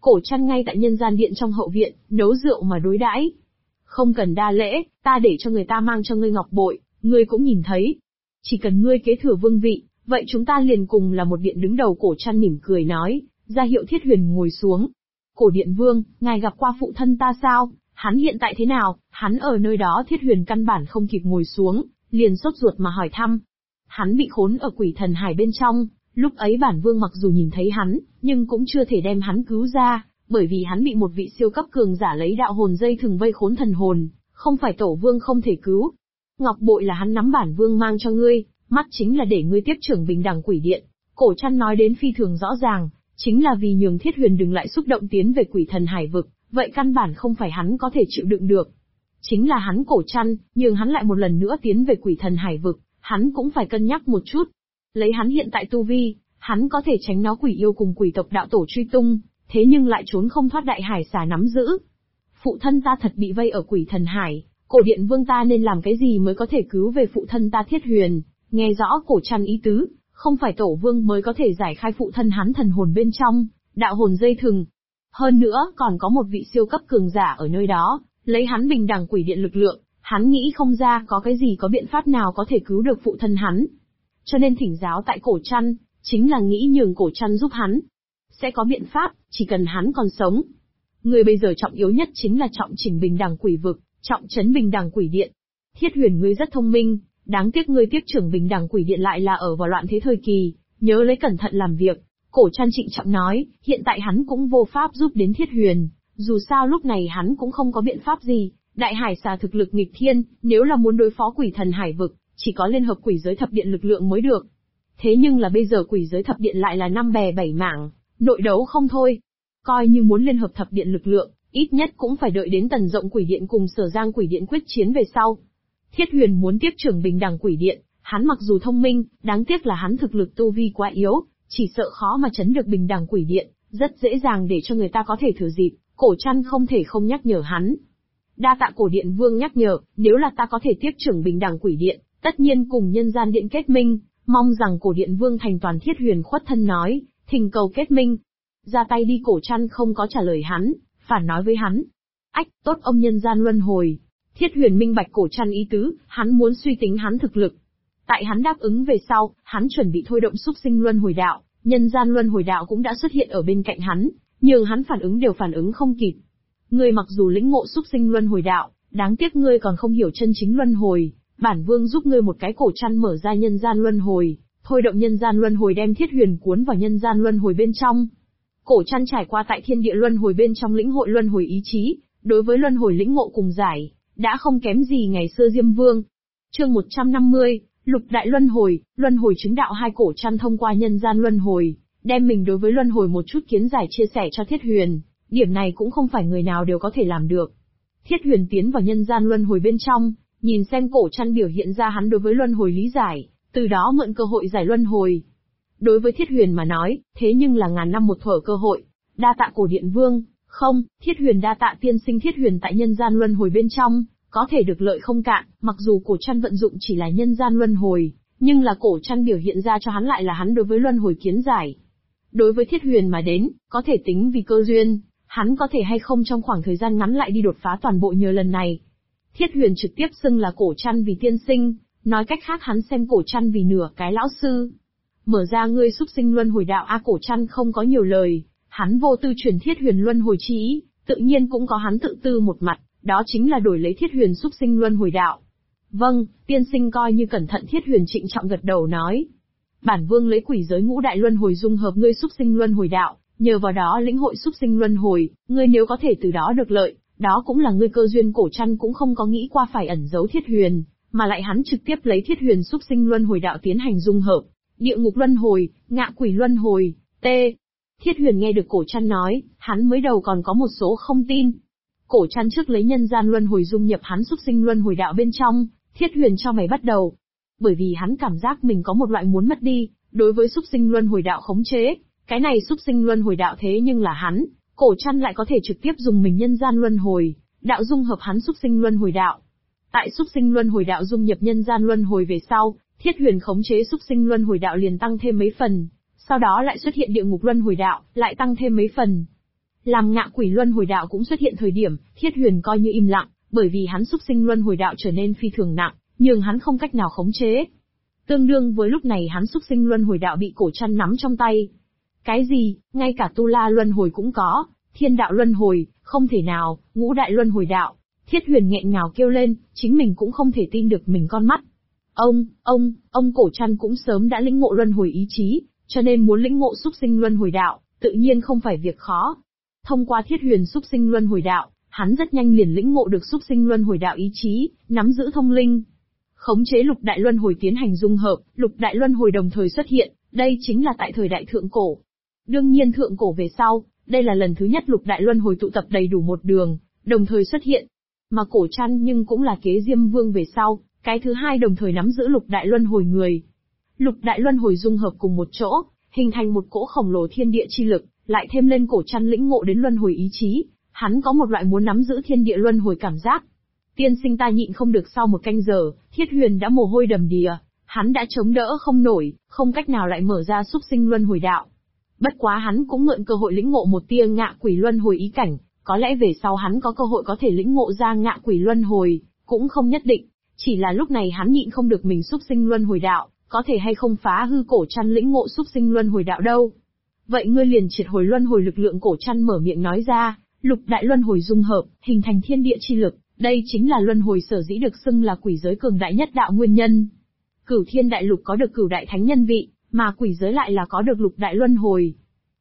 Cổ Trăn ngay tại nhân gian điện trong hậu viện, nấu rượu mà đối đãi. Không cần đa lễ, ta để cho người ta mang cho ngươi ngọc bội, ngươi cũng nhìn thấy. Chỉ cần ngươi kế thừa vương vị, vậy chúng ta liền cùng là một điện đứng đầu. Cổ Trăn mỉm cười nói, ra hiệu Thiết Huyền ngồi xuống. Cổ điện vương, ngài gặp qua phụ thân ta sao? Hắn hiện tại thế nào? Hắn ở nơi đó. Thiết Huyền căn bản không kịp ngồi xuống, liền sốt ruột mà hỏi thăm. Hắn bị khốn ở quỷ thần hải bên trong, lúc ấy bản vương mặc dù nhìn thấy hắn, nhưng cũng chưa thể đem hắn cứu ra, bởi vì hắn bị một vị siêu cấp cường giả lấy đạo hồn dây thừng vây khốn thần hồn, không phải tổ vương không thể cứu. Ngọc bội là hắn nắm bản vương mang cho ngươi, mắt chính là để ngươi tiếp trưởng Bình Đẳng Quỷ Điện. Cổ Trăn nói đến phi thường rõ ràng, chính là vì nhường Thiết Huyền đừng lại xúc động tiến về quỷ thần hải vực, vậy căn bản không phải hắn có thể chịu đựng được. Chính là hắn Cổ Trăn, nhường hắn lại một lần nữa tiến về quỷ thần hải vực, hắn cũng phải cân nhắc một chút. Lấy hắn hiện tại tu vi, hắn có thể tránh nó quỷ yêu cùng quỷ tộc đạo tổ truy tung, thế nhưng lại trốn không thoát đại hải xà nắm giữ. Phụ thân ta thật bị vây ở quỷ thần hải, cổ điện vương ta nên làm cái gì mới có thể cứu về phụ thân ta? Thiết Huyền nghe rõ Cổ Trăn ý tứ, không phải tổ vương mới có thể giải khai phụ thân hắn thần hồn bên trong đạo hồn dây thừng. Hơn nữa còn có một vị siêu cấp cường giả ở nơi đó, lấy hắn Bình Đẳng Quỷ Điện lực lượng, hắn nghĩ không ra có cái gì có biện pháp nào có thể cứu được phụ thân hắn. Cho nên thỉnh giáo tại Cổ Trăn, chính là nghĩ nhường Cổ Trăn giúp hắn. Sẽ có biện pháp, chỉ cần hắn còn sống. Người bây giờ trọng yếu nhất chính là trọng chỉnh Bình Đẳng Quỷ Vực, trọng trấn Bình Đẳng Quỷ Điện. Thiết Huyền ngươi rất thông minh, đáng tiếc ngươi tiếp trưởng Bình Đẳng Quỷ Điện lại là ở vào loạn thế thời kỳ, nhớ lấy cẩn thận làm việc. Cổ Trăn trịnh trọng nói, hiện tại hắn cũng vô pháp giúp đến Thiết Huyền, dù sao lúc này hắn cũng không có biện pháp gì. Đại hải xà thực lực nghịch thiên, nếu là muốn đối phó quỷ thần hải vực, chỉ có liên hợp quỷ giới thập điện lực lượng mới được. Thế nhưng là bây giờ quỷ giới thập điện lại là 5 bè 7 mảng, nội đấu không thôi. Coi như muốn liên hợp thập điện lực lượng, ít nhất cũng phải đợi đến Tần Rộng Quỷ Điện cùng Sở Giang Quỷ Điện quyết chiến về sau. Thiết Huyền muốn tiếp trưởng Bình Đẳng Quỷ Điện, hắn mặc dù thông minh, đáng tiếc là hắn thực lực tu vi quá yếu, chỉ sợ khó mà trấn được Bình Đẳng Quỷ Điện, rất dễ dàng để cho người ta có thể thừa dịp. Cổ Trăn không thể không nhắc nhở hắn. Đa tạ Cổ Điện Vương nhắc nhở, nếu là ta có thể tiếp trưởng Bình Đẳng Quỷ Điện, tất nhiên cùng Nhân Gian Điện kết minh, mong rằng Cổ Điện Vương thành toàn. Thiết Huyền khuất thân nói, thỉnh cầu kết minh. Ra tay đi. Cổ Trăn không có trả lời hắn, phản nói với hắn. Ách, tốt ông Nhân Gian Luân Hồi. Thiết Huyền minh bạch Cổ Trăn ý tứ, hắn muốn suy tính hắn thực lực. Tại hắn đáp ứng về sau, hắn chuẩn bị thôi động Súc Sinh Luân Hồi Đạo, Nhân Gian Luân Hồi Đạo cũng đã xuất hiện ở bên cạnh hắn, nhưng hắn phản ứng đều phản ứng không kịp. Ngươi mặc dù lĩnh ngộ Súc Sinh Luân Hồi Đạo, đáng tiếc ngươi còn không hiểu chân chính luân hồi, bản vương giúp ngươi một cái. Cổ Trăn mở ra Nhân Gian Luân Hồi, thôi động Nhân Gian Luân Hồi đem Thiết Huyền cuốn vào Nhân Gian Luân Hồi bên trong. Cổ Trăn trải qua tại Thiên Địa Luân Hồi bên trong lĩnh hội luân hồi ý chí, đối với luân hồi lĩnh ngộ cùng giải, đã không kém gì ngày xưa Diêm Vương. Chương 150, Lục Đại Luân Hồi chứng đạo. Hai. Cổ Trăn thông qua Nhân Gian Luân Hồi, đem mình đối với luân hồi một chút kiến giải chia sẻ cho Thiết Huyền, điểm này cũng không phải người nào đều có thể làm được. Thiết Huyền tiến vào Nhân Gian Luân Hồi bên trong, nhìn xem Cổ Trăn biểu hiện ra hắn đối với luân hồi lý giải, từ đó mượn cơ hội giải luân hồi. Đối với Thiết Huyền mà nói, thế nhưng là ngàn năm một thuở cơ hội. Đa tạ Cổ Điện Vương. Không, Thiết Huyền đa tạ tiên sinh. Thiết Huyền tại Nhân Gian Luân Hồi bên trong, có thể được lợi không cạn, mặc dù Cổ Trăn vận dụng chỉ là Nhân Gian Luân Hồi, nhưng là Cổ Trăn biểu hiện ra cho hắn lại là hắn đối với luân hồi kiến giải. Đối với Thiết Huyền mà đến, có thể tính vì cơ duyên, hắn có thể hay không trong khoảng thời gian ngắn lại đi đột phá toàn bộ nhờ lần này. Thiết Huyền trực tiếp xưng là Cổ Trăn vì tiên sinh, nói cách khác hắn xem Cổ Trăn vì nửa cái lão sư. Mở ra ngươi Súc Sinh Luân Hồi Đạo. Cổ Trăn không có nhiều lời, hắn vô tư truyền Thiết Huyền luân hồi chi ý, tự nhiên cũng có hắn tự tư một mặt, đó chính là đổi lấy Thiết Huyền Súc Sinh Luân Hồi Đạo. Vâng, tiên sinh coi như cẩn thận. Thiết Huyền trịnh trọng gật đầu nói. Bản vương lấy quỷ giới ngũ đại luân hồi dung hợp ngươi Súc Sinh Luân Hồi Đạo, nhờ vào đó lĩnh hội Súc Sinh Luân Hồi, ngươi nếu có thể từ đó được lợi, đó cũng là ngươi cơ duyên. Cổ Trăn cũng không có nghĩ qua phải ẩn giấu Thiết Huyền, mà lại hắn trực tiếp lấy Thiết Huyền Súc Sinh Luân Hồi Đạo tiến hành dung hợp. Địa ngục luân hồi, ngạ quỷ luân hồi, Thiết Huyền nghe được Cổ Trăn nói, hắn mới đầu còn có một số không tin. Cổ Trăn trước lấy Nhân Gian Luân Hồi dung nhập hắn Súc Sinh Luân Hồi Đạo bên trong, Thiết Huyền cho mày bắt đầu. Bởi vì hắn cảm giác mình có một loại muốn mất đi, đối với Súc Sinh Luân Hồi Đạo khống chế, cái này Súc Sinh Luân Hồi Đạo thế nhưng là hắn, Cổ Trăn lại có thể trực tiếp dùng mình Nhân Gian Luân Hồi Đạo dung hợp hắn Súc Sinh Luân Hồi Đạo. Tại Súc Sinh Luân Hồi Đạo dung nhập Nhân Gian Luân Hồi về sau, Thiết Huyền khống chế Súc Sinh Luân Hồi Đạo liền tăng thêm mấy phần, sau đó lại xuất hiện Địa ngục Luân Hồi Đạo, lại tăng thêm mấy phần. Làm ngạ quỷ luân hồi đạo cũng xuất hiện thời điểm, Thiết Huyền coi như im lặng, bởi vì hắn xúc sinh luân hồi đạo trở nên phi thường nặng, nhưng hắn không cách nào khống chế. Tương đương với lúc này hắn xúc sinh luân hồi đạo bị cổ chăn nắm trong tay. Cái gì, ngay cả tu la luân hồi cũng có, thiên đạo luân hồi, không thể nào, ngũ đại luân hồi đạo. Thiết Huyền nghẹn ngào kêu lên, chính mình cũng không thể tin được mình con mắt. Ông cổ chăn cũng sớm đã lĩnh ngộ luân hồi ý chí, cho nên muốn lĩnh ngộ xúc sinh luân hồi đạo, tự nhiên không phải việc khó. Thông qua Thiết Huyền xúc sinh luân hồi đạo, hắn rất nhanh liền lĩnh ngộ được xúc sinh luân hồi đạo ý chí, nắm giữ thông linh. Khống chế lục đại luân hồi tiến hành dung hợp, lục đại luân hồi đồng thời xuất hiện, đây chính là tại thời đại thượng cổ. Đương nhiên thượng cổ về sau, đây là lần thứ nhất lục đại luân hồi tụ tập đầy đủ một đường, đồng thời xuất hiện. Mà cổ chăn nhưng cũng là kế Diêm Vương về sau, cái thứ hai đồng thời nắm giữ lục đại luân hồi người. Lục đại luân hồi dung hợp cùng một chỗ, hình thành một cỗ khổng lồ thiên địa chi lực, lại thêm lên cổ chăn lĩnh ngộ đến luân hồi ý chí, hắn có một loại muốn nắm giữ thiên địa luân hồi cảm giác. Tiên sinh ta nhịn không được sau một canh giờ, Thiết Huyền đã mồ hôi đầm đìa, hắn đã chống đỡ không nổi, không cách nào lại mở ra xúc sinh luân hồi đạo. Bất quá hắn cũng mượn cơ hội lĩnh ngộ một tia ngạ quỷ luân hồi ý cảnh, có lẽ về sau hắn có cơ hội có thể lĩnh ngộ ra ngạ quỷ luân hồi, cũng không nhất định. Chỉ là lúc này hắn nhịn không được mình xúc sinh luân hồi đạo, có thể hay không phá hư cổ chăn lĩnh ngộ xúc sinh luân hồi đạo đâu. Vậy ngươi liền triệt hồi luân hồi lực lượng. Cổ chăn mở miệng nói ra, lục đại luân hồi dung hợp, hình thành thiên địa chi lực, đây chính là luân hồi sở dĩ được xưng là quỷ giới cường đại nhất đạo nguyên nhân. Cửu thiên đại lục có được cửu đại thánh nhân vị, mà quỷ giới lại là có được lục đại luân hồi.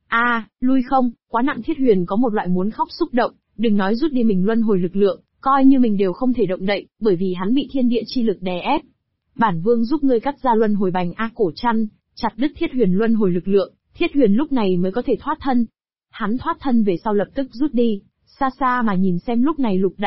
Lui không, quá nặng. Thiết Huyền có một loại muốn khóc xúc động, đừng nói rút đi mình luân hồi lực lượng, coi như mình đều không thể động đậy, bởi vì hắn bị thiên địa chi lực đè ép. Bản vương giúp ngươi cắt ra luân hồi bành. Cổ chăn chặt đứt Thiết Huyền luân hồi lực lượng, Thiết Huyền lúc này mới có thể thoát thân. Hắn thoát thân về sau lập tức rút đi, xa xa mà nhìn xem lúc này lục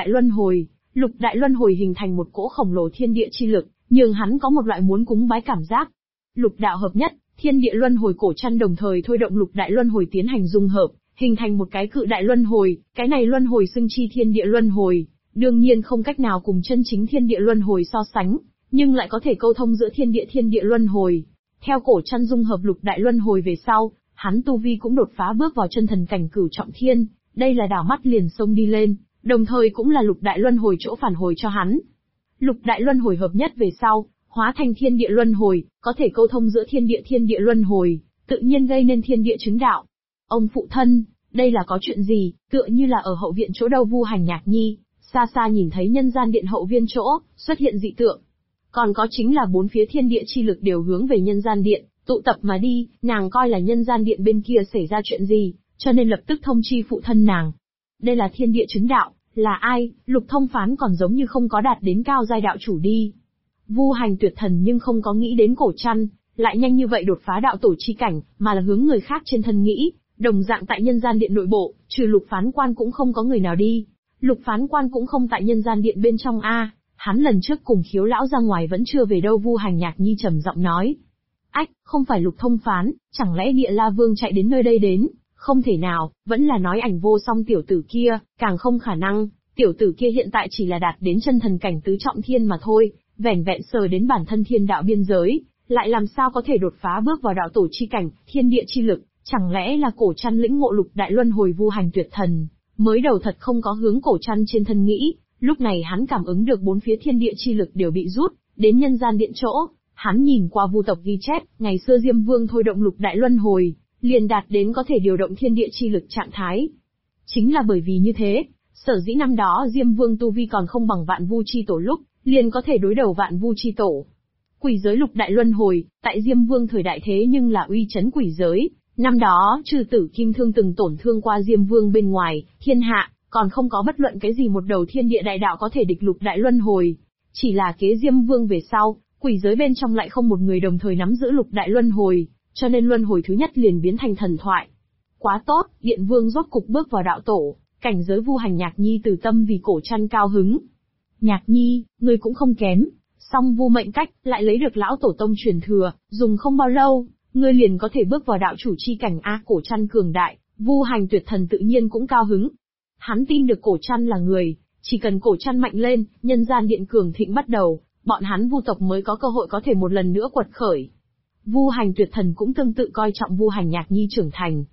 đại luân hồi hình thành một cỗ khổng lồ thiên địa chi lực, nhưng hắn có một loại muốn cúng bái cảm giác. Lục đạo hợp nhất, thiên địa luân hồi. Cổ chăn đồng thời thôi động lục đại luân hồi tiến hành dung hợp, hình thành một cái cự đại luân hồi, cái này luân hồi xưng chi thiên địa luân hồi, đương nhiên không cách nào cùng chân chính thiên địa luân hồi so sánh, nhưng lại có thể câu thông giữa thiên địa luân hồi. Theo cổ chăn dung hợp lục đại luân hồi về sau, hắn tu vi cũng đột phá bước vào chân thần cảnh cửu trọng thiên, đây là đảo mắt liền xông đi lên, đồng thời cũng là lục đại luân hồi chỗ phản hồi cho hắn. Lục đại luân hồi hợp nhất về sau, hóa thành thiên địa luân hồi, có thể câu thông giữa thiên địa luân hồi, tự nhiên gây nên thiên địa chứng đạo. Ông phụ thân, đây là có chuyện gì? Tựa như là ở hậu viện chỗ đâu Vu Hành Nhạc Nhi, xa xa nhìn thấy nhân gian điện hậu viên chỗ, xuất hiện dị tượng. Còn có chính là bốn phía thiên địa chi lực đều hướng về nhân gian điện, tụ tập mà đi, nàng coi là nhân gian điện bên kia xảy ra chuyện gì, cho nên lập tức thông chi phụ thân nàng. Đây là thiên địa chứng đạo, là ai? Lục Thông Phán còn giống như không có đạt đến cao giai đạo chủ đi. Vu Hành tuyệt thần nhưng không có nghĩ đến cổ chăn, lại nhanh như vậy đột phá đạo tổ chi cảnh, mà là hướng người khác trên thân nghĩ, đồng dạng tại nhân gian điện nội bộ, trừ Lục Phán Quan cũng không có người nào đi. Lục Phán Quan cũng không tại nhân gian điện bên trong hắn lần trước cùng Khiếu lão ra ngoài vẫn chưa về đâu. Vu Hành Nhạc Nhi trầm giọng nói. Không phải Lục Thông Phán, chẳng lẽ Địa La Vương chạy đến nơi đây đến? Không thể nào, vẫn là nói Ảnh Vô Song tiểu tử kia, càng không khả năng, tiểu tử kia hiện tại chỉ là đạt đến chân thần cảnh tứ trọng thiên mà thôi, vẻn vẹn sờ đến bản thân thiên đạo biên giới, lại làm sao có thể đột phá bước vào đạo tổ chi cảnh, thiên địa chi lực, chẳng lẽ là cổ chăn lĩnh ngộ lục đại luân hồi. Vu Hành tuyệt thần, mới đầu thật không có hướng cổ chăn trên thân nghĩ, lúc này hắn cảm ứng được bốn phía thiên địa chi lực đều bị rút, đến nhân gian điện chỗ, hắn nhìn qua vu tộc ghi chép, ngày xưa Diêm Vương thôi động lục đại luân hồi, liền đạt đến có thể điều động thiên địa chi lực trạng thái. Chính là bởi vì như thế, sở dĩ năm đó Diêm Vương tu vi còn không bằng Vạn Vu chi tổ lúc, liền có thể đối đầu Vạn Vu chi tổ. Quỷ giới lục đại luân hồi, tại Diêm Vương thời đại thế nhưng là uy chấn quỷ giới, năm đó trừ Tử Kim Thương từng tổn thương qua Diêm Vương bên ngoài, thiên hạ còn không có bất luận cái gì một đầu thiên địa đại đạo có thể địch lục đại luân hồi. Chỉ là kế Diêm Vương về sau, quỷ giới bên trong lại không một người đồng thời nắm giữ lục đại luân hồi, cho nên luân hồi thứ nhất liền biến thành thần thoại. Quá tốt, Điện Vương rốt cục bước vào đạo tổ, cảnh giới. Vu Hành Nhạc Nhi từ tâm vì cổ chăn cao hứng. Nhạc Nhi, ngươi cũng không kém, song Vu mệnh cách, lại lấy được lão tổ tông truyền thừa, dùng không bao lâu, ngươi liền có thể bước vào đạo chủ chi cảnh. Cổ chăn cường đại, Vu Hành tuyệt thần tự nhiên cũng cao hứng. Hắn tin được cổ chăn là người, chỉ cần cổ chăn mạnh lên, nhân gian điện cường thịnh bắt đầu, bọn hắn Vu tộc mới có cơ hội có thể một lần nữa quật khởi. Vu Hành tuyệt thần cũng tương tự coi trọng Vu Hành Nhạc Nhi trưởng thành.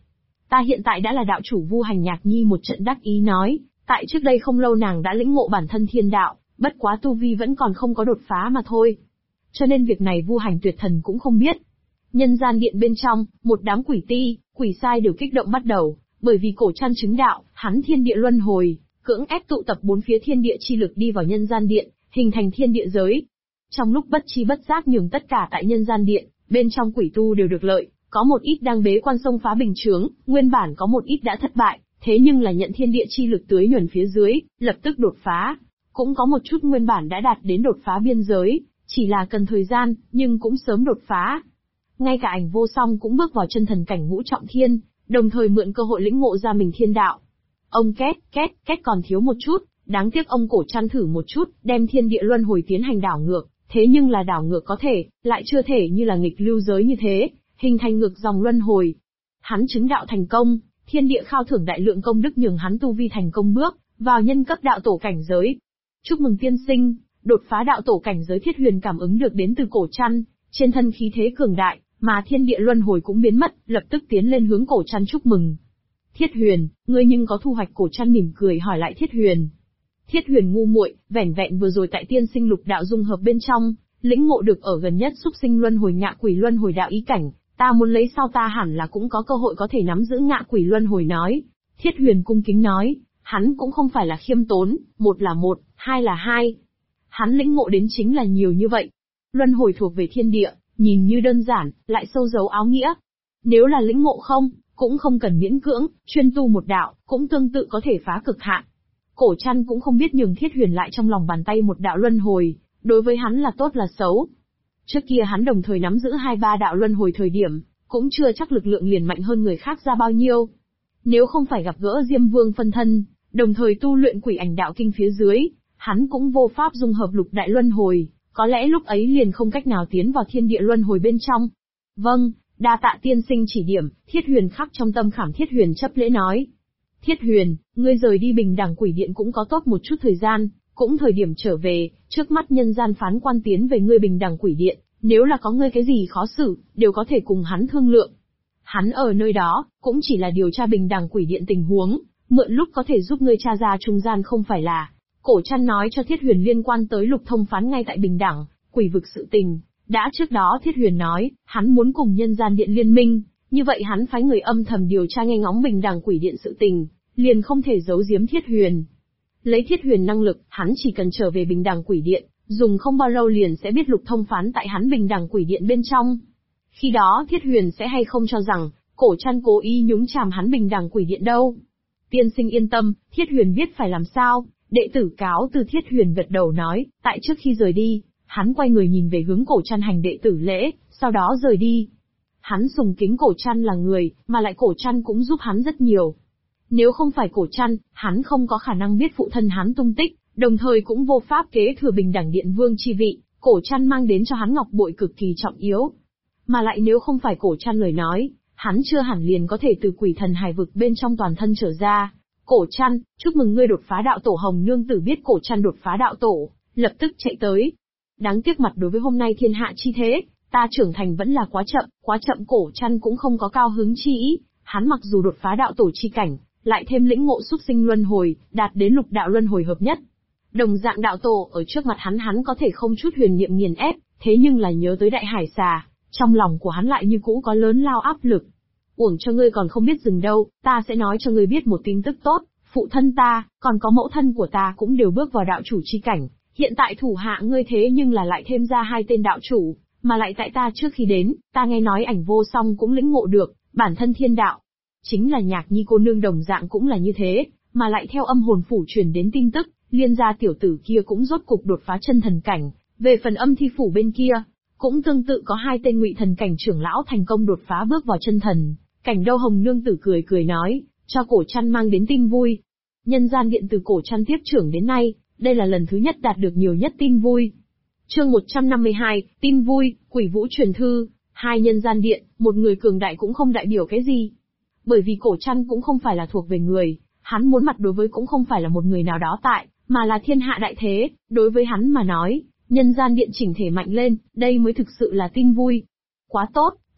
ta hiện tại đã là đạo chủ Vu Hành. Nhạc Nhi một trận đắc ý nói, tại trước đây không lâu nàng đã lĩnh ngộ bản thân thiên đạo, bất quá tu vi vẫn còn không có đột phá mà thôi. Cho nên việc này Vu Hành tuyệt thần cũng không biết. Nhân gian điện bên trong, một đám quỷ ti, quỷ sai đều kích động bắt đầu, bởi vì Cổ Trăn chứng đạo, hắn thiên địa luân hồi, cưỡng ép tụ tập bốn phía thiên địa chi lực đi vào nhân gian điện, hình thành thiên địa giới. Trong lúc bất chi bất giác nhường tất cả tại nhân gian điện, bên trong quỷ tu đều được lợi, có một ít đang bế quan xông phá bình chướng, nguyên bản có một ít đã thất bại, thế nhưng là nhận thiên địa chi lực tưới nhuần phía dưới, lập tức đột phá. Cũng có một chút nguyên bản đã đạt đến đột phá biên giới, chỉ là cần thời gian, nhưng cũng sớm đột phá. Ngay cả Ảnh Vô Song cũng bước vào chân thần cảnh ngũ trọng thiên, đồng thời mượn cơ hội lĩnh ngộ ra mình thiên đạo. Ông két còn thiếu một chút, đáng tiếc ông Cổ Trăn thử một chút, đem thiên địa luân hồi tiến hành đảo ngược, thế nhưng là đảo ngược có thể, lại chưa thể như là nghịch lưu giới như thế, hình thành ngược dòng luân hồi. Hắn chứng đạo thành công, thiên địa khao thưởng đại lượng công đức nhường hắn tu vi thành công bước vào nhân cấp đạo tổ cảnh giới. Chúc mừng tiên sinh, đột phá đạo tổ cảnh giới. Thiết Huyền cảm ứng được đến từ Cổ Trăn, trên thân khí thế cường đại, mà thiên địa luân hồi cũng biến mất, lập tức tiến lên hướng Cổ Trăn chúc mừng. Thiết Huyền, ngươi nhưng có thu hoạch? Cổ Trăn mỉm cười hỏi lại Thiết Huyền. Thiết Huyền ngu muội, vẻn vẹn vừa rồi tại tiên sinh lục đạo dung hợp bên trong, lĩnh ngộ được ở gần nhất súc sinh luân hồi ngạ quỷ luân hồi đạo ý cảnh, ta muốn lấy sao ta hẳn là cũng có cơ hội có thể nắm giữ ngạ quỷ luân hồi nói. Thiết Huyền cung kính nói, hắn cũng không phải là khiêm tốn, một là một, hai là hai. Hắn lĩnh ngộ đến chính là nhiều như vậy. Luân hồi thuộc về thiên địa, nhìn như đơn giản, lại sâu giấu áo nghĩa. Nếu là lĩnh ngộ không, cũng không cần miễn cưỡng, chuyên tu một đạo, cũng tương tự có thể phá cực hạn. Cổ Trăn cũng không biết nhường Thiết Huyền lại trong lòng bàn tay một đạo luân hồi, đối với hắn là tốt là xấu. Trước kia hắn đồng thời nắm giữ 2-3 đạo luân hồi thời điểm, cũng chưa chắc lực lượng liền mạnh hơn người khác ra bao nhiêu. Nếu không phải gặp gỡ Diêm Vương phân thân, đồng thời tu luyện Quỷ Ảnh Đạo Kinh phía dưới, hắn cũng vô pháp dung hợp lục đại luân hồi, có lẽ lúc ấy liền không cách nào tiến vào thiên địa luân hồi bên trong. Vâng, đa tạ tiên sinh chỉ điểm. Thiết Huyền khắc trong tâm khảm. Thiết Huyền chấp lễ nói. Thiết Huyền, ngươi rời đi Bình Đẳng Quỷ Điện cũng có tốt một chút thời gian, cũng thời điểm trở về, trước mắt nhân gian phán quan tiến về ngươi Bình Đẳng Quỷ Điện, nếu là có ngươi cái gì khó xử, đều có thể cùng hắn thương lượng. Hắn ở nơi đó, cũng chỉ là điều tra Bình Đẳng Quỷ Điện tình huống, mượn lúc có thể giúp ngươi tra ra trung gian không phải là. Cổ Trăn nói cho Thiết Huyền liên quan tới Lục Thông phán ngay tại Bình Đẳng Quỷ vực sự tình. Đã trước đó Thiết Huyền nói, hắn muốn cùng nhân gian điện liên minh, như vậy hắn phái người âm thầm điều tra nghe ngóng Bình Đẳng Quỷ Điện sự tình, liền không thể giấu giếm Thiết Huyền. Lấy Thiết Huyền năng lực, hắn chỉ cần trở về Bình Đẳng Quỷ Điện, dùng không bao lâu liền sẽ biết Lục Thông phán tại hắn Bình Đẳng Quỷ Điện bên trong. Khi đó Thiết Huyền sẽ hay không cho rằng, Cổ Trăn cố ý nhúng chàm hắn Bình Đẳng Quỷ Điện đâu. Tiên sinh yên tâm, Thiết Huyền biết phải làm sao. Đệ tử cáo từ. Thiết Huyền gật đầu nói, tại trước khi rời đi, hắn quay người nhìn về hướng Cổ Trăn hành đệ tử lễ, sau đó rời đi. Hắn sùng kính Cổ Trăn là người, mà lại Cổ Trăn cũng giúp hắn rất nhiều. Nếu không phải Cổ Trăn, hắn không có khả năng biết phụ thân hắn tung tích, đồng thời cũng vô pháp kế thừa Bình Đẳng Điện Vương chi vị. Cổ Trăn mang đến cho hắn ngọc bội cực kỳ trọng yếu. Mà lại nếu không phải Cổ Trăn lời nói, hắn chưa hẳn liền có thể từ Quỷ Thần Hải vực bên trong toàn thân trở ra. Cổ Trăn, chúc mừng ngươi đột phá đạo tổ. Hồng Nương Tử biết Cổ Trăn đột phá đạo tổ, lập tức chạy tới. Đáng tiếc mặt đối với hôm nay thiên hạ chi thế, ta trưởng thành vẫn là quá chậm. Cổ Trăn cũng không có cao hứng chi ý, hắn mặc dù đột phá đạo tổ chi cảnh, lại thêm lĩnh ngộ súc sinh luân hồi, đạt đến lục đạo luân hồi hợp nhất. Đồng dạng đạo tổ ở trước mặt hắn có thể không chút huyền niệm nghiền ép, thế nhưng là nhớ tới đại hải xà, trong lòng của hắn lại như cũ có lớn lao áp lực. Uổng cho ngươi còn không biết dừng đâu, ta sẽ nói cho ngươi biết một tin tức tốt, phụ thân ta, còn có mẫu thân của ta cũng đều bước vào đạo chủ chi cảnh, hiện tại thủ hạ ngươi thế nhưng là lại thêm ra 2 tên đạo chủ, mà lại tại ta trước khi đến, ta nghe nói Ảnh Vô Song cũng lĩnh ngộ được bản thân thiên đạo. Chính là Nhạc Nhi cô nương đồng dạng cũng là như thế, mà lại theo âm hồn phủ truyền đến tin tức, Liên gia tiểu tử kia cũng rốt cục đột phá chân thần cảnh, về phần âm thi phủ bên kia, cũng tương tự có 2 tên ngụy thần cảnh trưởng lão thành công đột phá bước vào chân thần cảnh đâu. Hồng Nương Tử cười nói, cho Cổ Trăn mang đến tin vui. Nhân gian điện từ Cổ Trăn tiếp trưởng đến nay, đây là lần thứ nhất đạt được nhiều nhất tin vui. Chương 152, tin vui. Quỷ Vũ truyền thư. 2 nhân gian điện, một người cường đại cũng không đại biểu cái gì. Bởi vì Cổ Trăn cũng không phải là thuộc về người, hắn muốn mặt đối với cũng không phải là một người nào đó tại, mà là thiên hạ đại thế. Đối với hắn mà nói, nhân gian điện chỉnh thể mạnh lên, đây mới thực sự là tin vui. Quá tốt,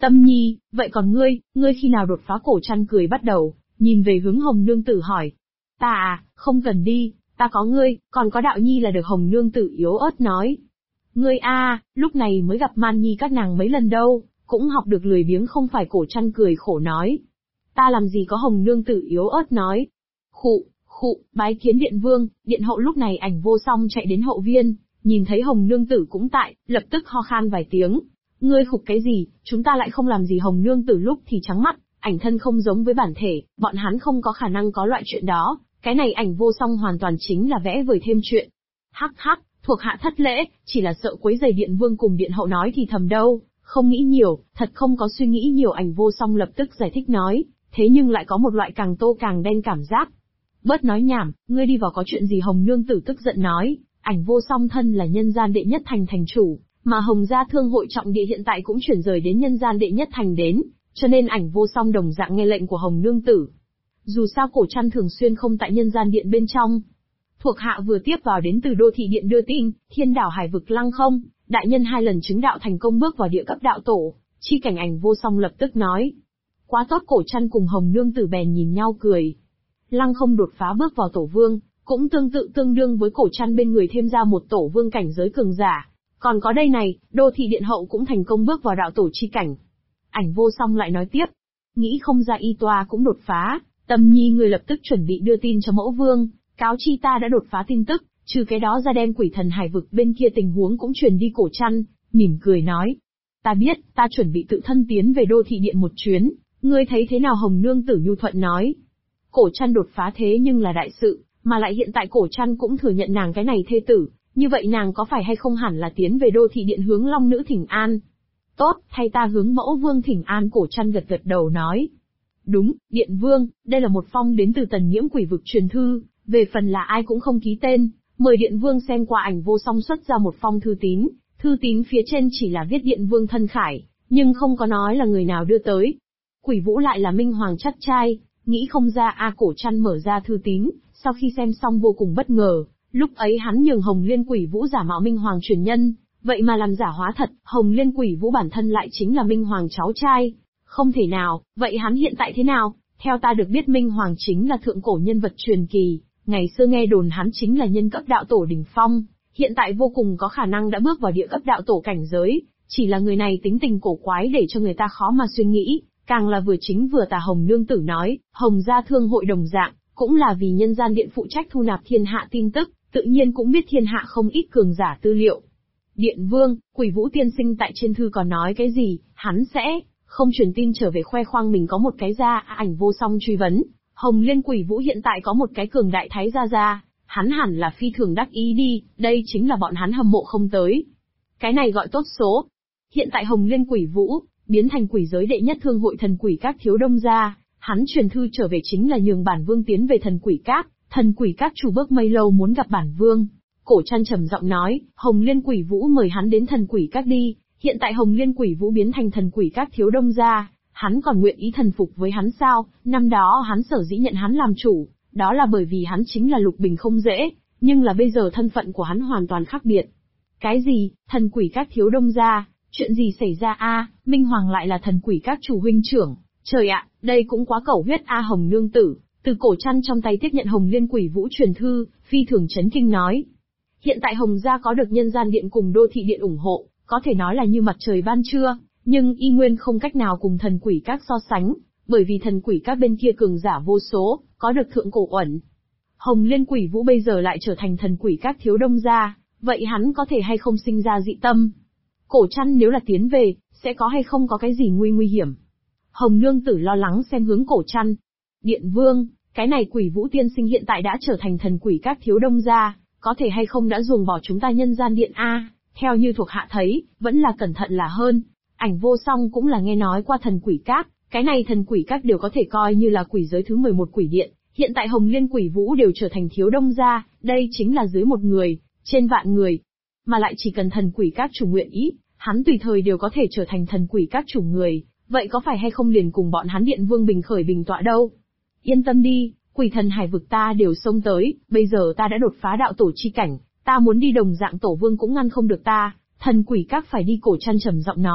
Tâm Nhi, vậy còn ngươi khi nào đột phá? Cổ Trăn cười bắt đầu, nhìn về hướng Hồng Nương Tử hỏi. Ta à, không cần đi, ta có ngươi, còn có Đạo Nhi là được. Hồng Nương Tử yếu ớt nói. Ngươi a, lúc này mới gặp Man Nhi các nàng mấy lần đâu, cũng học được lười biếng không phải? Cổ Trăn cười khổ nói. Ta làm gì có? Hồng Nương Tử yếu ớt nói. Khụ, bái kiến Điện Vương. Điện hậu. Lúc này Ảnh Vô Song chạy đến hậu viên, nhìn thấy Hồng Nương Tử cũng tại, lập tức ho khan vài tiếng. Ngươi khục cái gì, chúng ta lại không làm gì. Hồng Nương Tử lúc thì trắng mắt, ảnh thân không giống với bản thể, bọn hắn không có khả năng có loại chuyện đó, cái này Ảnh Vô Song hoàn toàn chính là vẽ vời thêm chuyện. Hắc, thuộc hạ thất lễ, chỉ là sợ quấy rầy Điện Vương cùng Điện hậu nói thì thầm đâu, không nghĩ nhiều, thật không có suy nghĩ nhiều. Ảnh Vô Song lập tức giải thích nói, thế nhưng lại có một loại càng tô càng đen cảm giác. Bớt nói nhảm, ngươi đi vào có chuyện gì? Hồng Nương Tử tức giận nói. Ảnh Vô Song thân là nhân gian đệ nhất thành thành chủ, mà Hồng gia thương hội trọng địa hiện tại cũng chuyển rời đến nhân gian đệ nhất thành đến, cho nên Ảnh Vô Song đồng dạng nghe lệnh của Hồng Nương Tử. Dù sao Cổ Trăn thường xuyên không tại nhân gian điện bên trong. Thuộc hạ vừa tiếp vào đến từ đô thị điện đưa tin, Thiên Đảo Hải Vực Lăng Không, đại nhân 2 lần chứng đạo thành công bước vào địa cấp đạo tổ, chi cảnh. Ảnh Vô Song lập tức nói. Quá tốt. Cổ Trăn cùng Hồng Nương Tử bèn nhìn nhau cười. Lăng Không đột phá bước vào tổ vương, cũng tương đương với Cổ Trăn bên người thêm ra một tổ vương cảnh giới cường giả. Còn có đây này, đô thị điện hậu cũng thành công bước vào đạo tổ chi cảnh. Ảnh Vô Song lại nói tiếp. Nghĩ không ra Y Toa cũng đột phá, Tâm Nhi người lập tức chuẩn bị đưa tin cho mẫu vương, cáo chi ta đã đột phá tin tức, trừ cái đó ra đem Quỷ Thần Hải Vực bên kia tình huống cũng truyền đi. Cổ Trăn mỉm cười nói. Ta biết, ta chuẩn bị tự thân tiến về đô thị điện một chuyến, ngươi thấy thế nào? Hồng Nương Tử nhu thuận nói. Cổ Trăn đột phá thế nhưng là đại sự, mà lại hiện tại Cổ Trăn cũng thừa nhận nàng cái này thê tử, như vậy nàng có phải hay không hẳn là tiến về đô thị điện hướng Long Nữ thỉnh an? Tốt, thay ta hướng mẫu vương thỉnh an. Cổ Trăn gật đầu nói. Đúng, Điện Vương, đây là một phong đến từ Tần Nhiễm Quỷ Vực truyền thư, về phần là ai cũng không ký tên, mời Điện Vương xem qua. Ảnh Vô Song xuất ra một phong thư tín phía trên chỉ là viết Điện Vương thân khải, nhưng không có nói là người nào đưa tới. Quỷ Vũ lại là Minh Hoàng chắc trai, nghĩ không ra. Cổ Trăn mở ra thư tín, sau khi xem xong vô cùng bất ngờ, lúc ấy hắn nhường Hồng Liên Quỷ Vũ giả mạo Minh Hoàng truyền nhân, vậy mà làm giả hóa thật, Hồng Liên Quỷ Vũ bản thân lại chính là Minh Hoàng cháu trai. Không thể nào, vậy hắn hiện tại thế nào? Theo ta được biết Minh Hoàng chính là thượng cổ nhân vật truyền kỳ, ngày xưa nghe đồn hắn chính là nhân cấp đạo tổ đỉnh phong, hiện tại vô cùng có khả năng đã bước vào địa cấp đạo tổ cảnh giới, chỉ là người này tính tình cổ quái để cho người ta khó mà suy nghĩ, càng là vừa chính vừa tà. Hồng Nương Tử nói, Hồng gia thương hội đồng dạng, cũng là vì nhân gian điện phụ trách thu nạp thiên hạ tin tức, tự nhiên cũng biết thiên hạ không ít cường giả tư liệu. Điện Vương, Quỷ Vũ tiên sinh tại trên thư còn nói cái gì, hắn sẽ không truyền tin trở về khoe khoang mình có một cái gia? Ảnh Vô Song truy vấn. Hồng Liên Quỷ Vũ hiện tại có một cái cường đại thái gia, hắn hẳn là phi thường đắc ý đi, đây chính là bọn hắn hâm mộ không tới. Cái này gọi tốt số. Hiện tại Hồng Liên Quỷ Vũ biến thành quỷ giới đệ nhất thương hội thần quỷ các thiếu đông gia, hắn truyền thư trở về chính là nhường bản vương tiến về thần quỷ các chủ bước mây lâu muốn gặp bản vương. Cổ Trăn trầm giọng nói, Hồng Liên Quỷ Vũ mời hắn đến thần quỷ các đi. Hiện tại Hồng Liên Quỷ Vũ biến thành thần quỷ các thiếu đông gia, hắn còn nguyện ý thần phục với hắn sao? Năm đó hắn sở dĩ nhận hắn làm chủ, đó là bởi vì hắn chính là Lục Bình không dễ, nhưng là bây giờ thân phận của hắn hoàn toàn khác biệt. Cái gì? Thần quỷ các thiếu đông gia? Chuyện gì xảy ra? Minh Hoàng lại là thần quỷ các chủ huynh trưởng. Trời ạ, đây cũng quá cẩu huyết. Hồng Nương Tử từ Cổ Trăn trong tay tiếp nhận Hồng Liên Quỷ Vũ truyền thư, phi thường chấn kinh nói. Hiện tại Hồng gia có được nhân gian điện cùng đô thị điện ủng hộ, có thể nói là như mặt trời ban trưa, nhưng y nguyên không cách nào cùng thần quỷ các so sánh, bởi vì thần quỷ các bên kia cường giả vô số, có được thượng cổ uẩn. Hồng Liên Quỷ Vũ bây giờ lại trở thành thần quỷ các thiếu đông gia, vậy hắn có thể hay không sinh ra dị tâm? Cổ Trăn nếu là tiến về, sẽ có hay không có cái gì nguy hiểm? Hồng Nương Tử lo lắng xem hướng Cổ Trăn. Điện Vương, cái này Quỷ Vũ tiên sinh hiện tại đã trở thành thần quỷ các thiếu đông gia, có thể hay không đã ruồng bỏ chúng ta nhân gian điện Theo như thuộc hạ thấy, vẫn là cẩn thận là hơn. Ảnh Vô Song cũng là nghe nói qua thần quỷ các, cái này thần quỷ các đều có thể coi như là quỷ giới thứ 11 quỷ điện, hiện tại Hồng Liên Quỷ Vũ đều trở thành thiếu đông gia, đây chính là dưới một người, trên vạn người. Mà lại chỉ cần thần quỷ các chủ nguyện ý, hắn tùy thời đều có thể trở thành thần quỷ các chủ người, vậy có phải hay không liền cùng bọn hắn Điện Vương bình khởi bình tọa đâu? Yên tâm đi, Quỷ Thần Hải Vực ta đều xông tới, bây giờ ta đã đột phá đạo tổ chi cảnh, ta muốn đi đồng dạng tổ vương cũng ngăn không được ta, thần quỷ các phải đi. Cổ Trăn trầm giọng nói,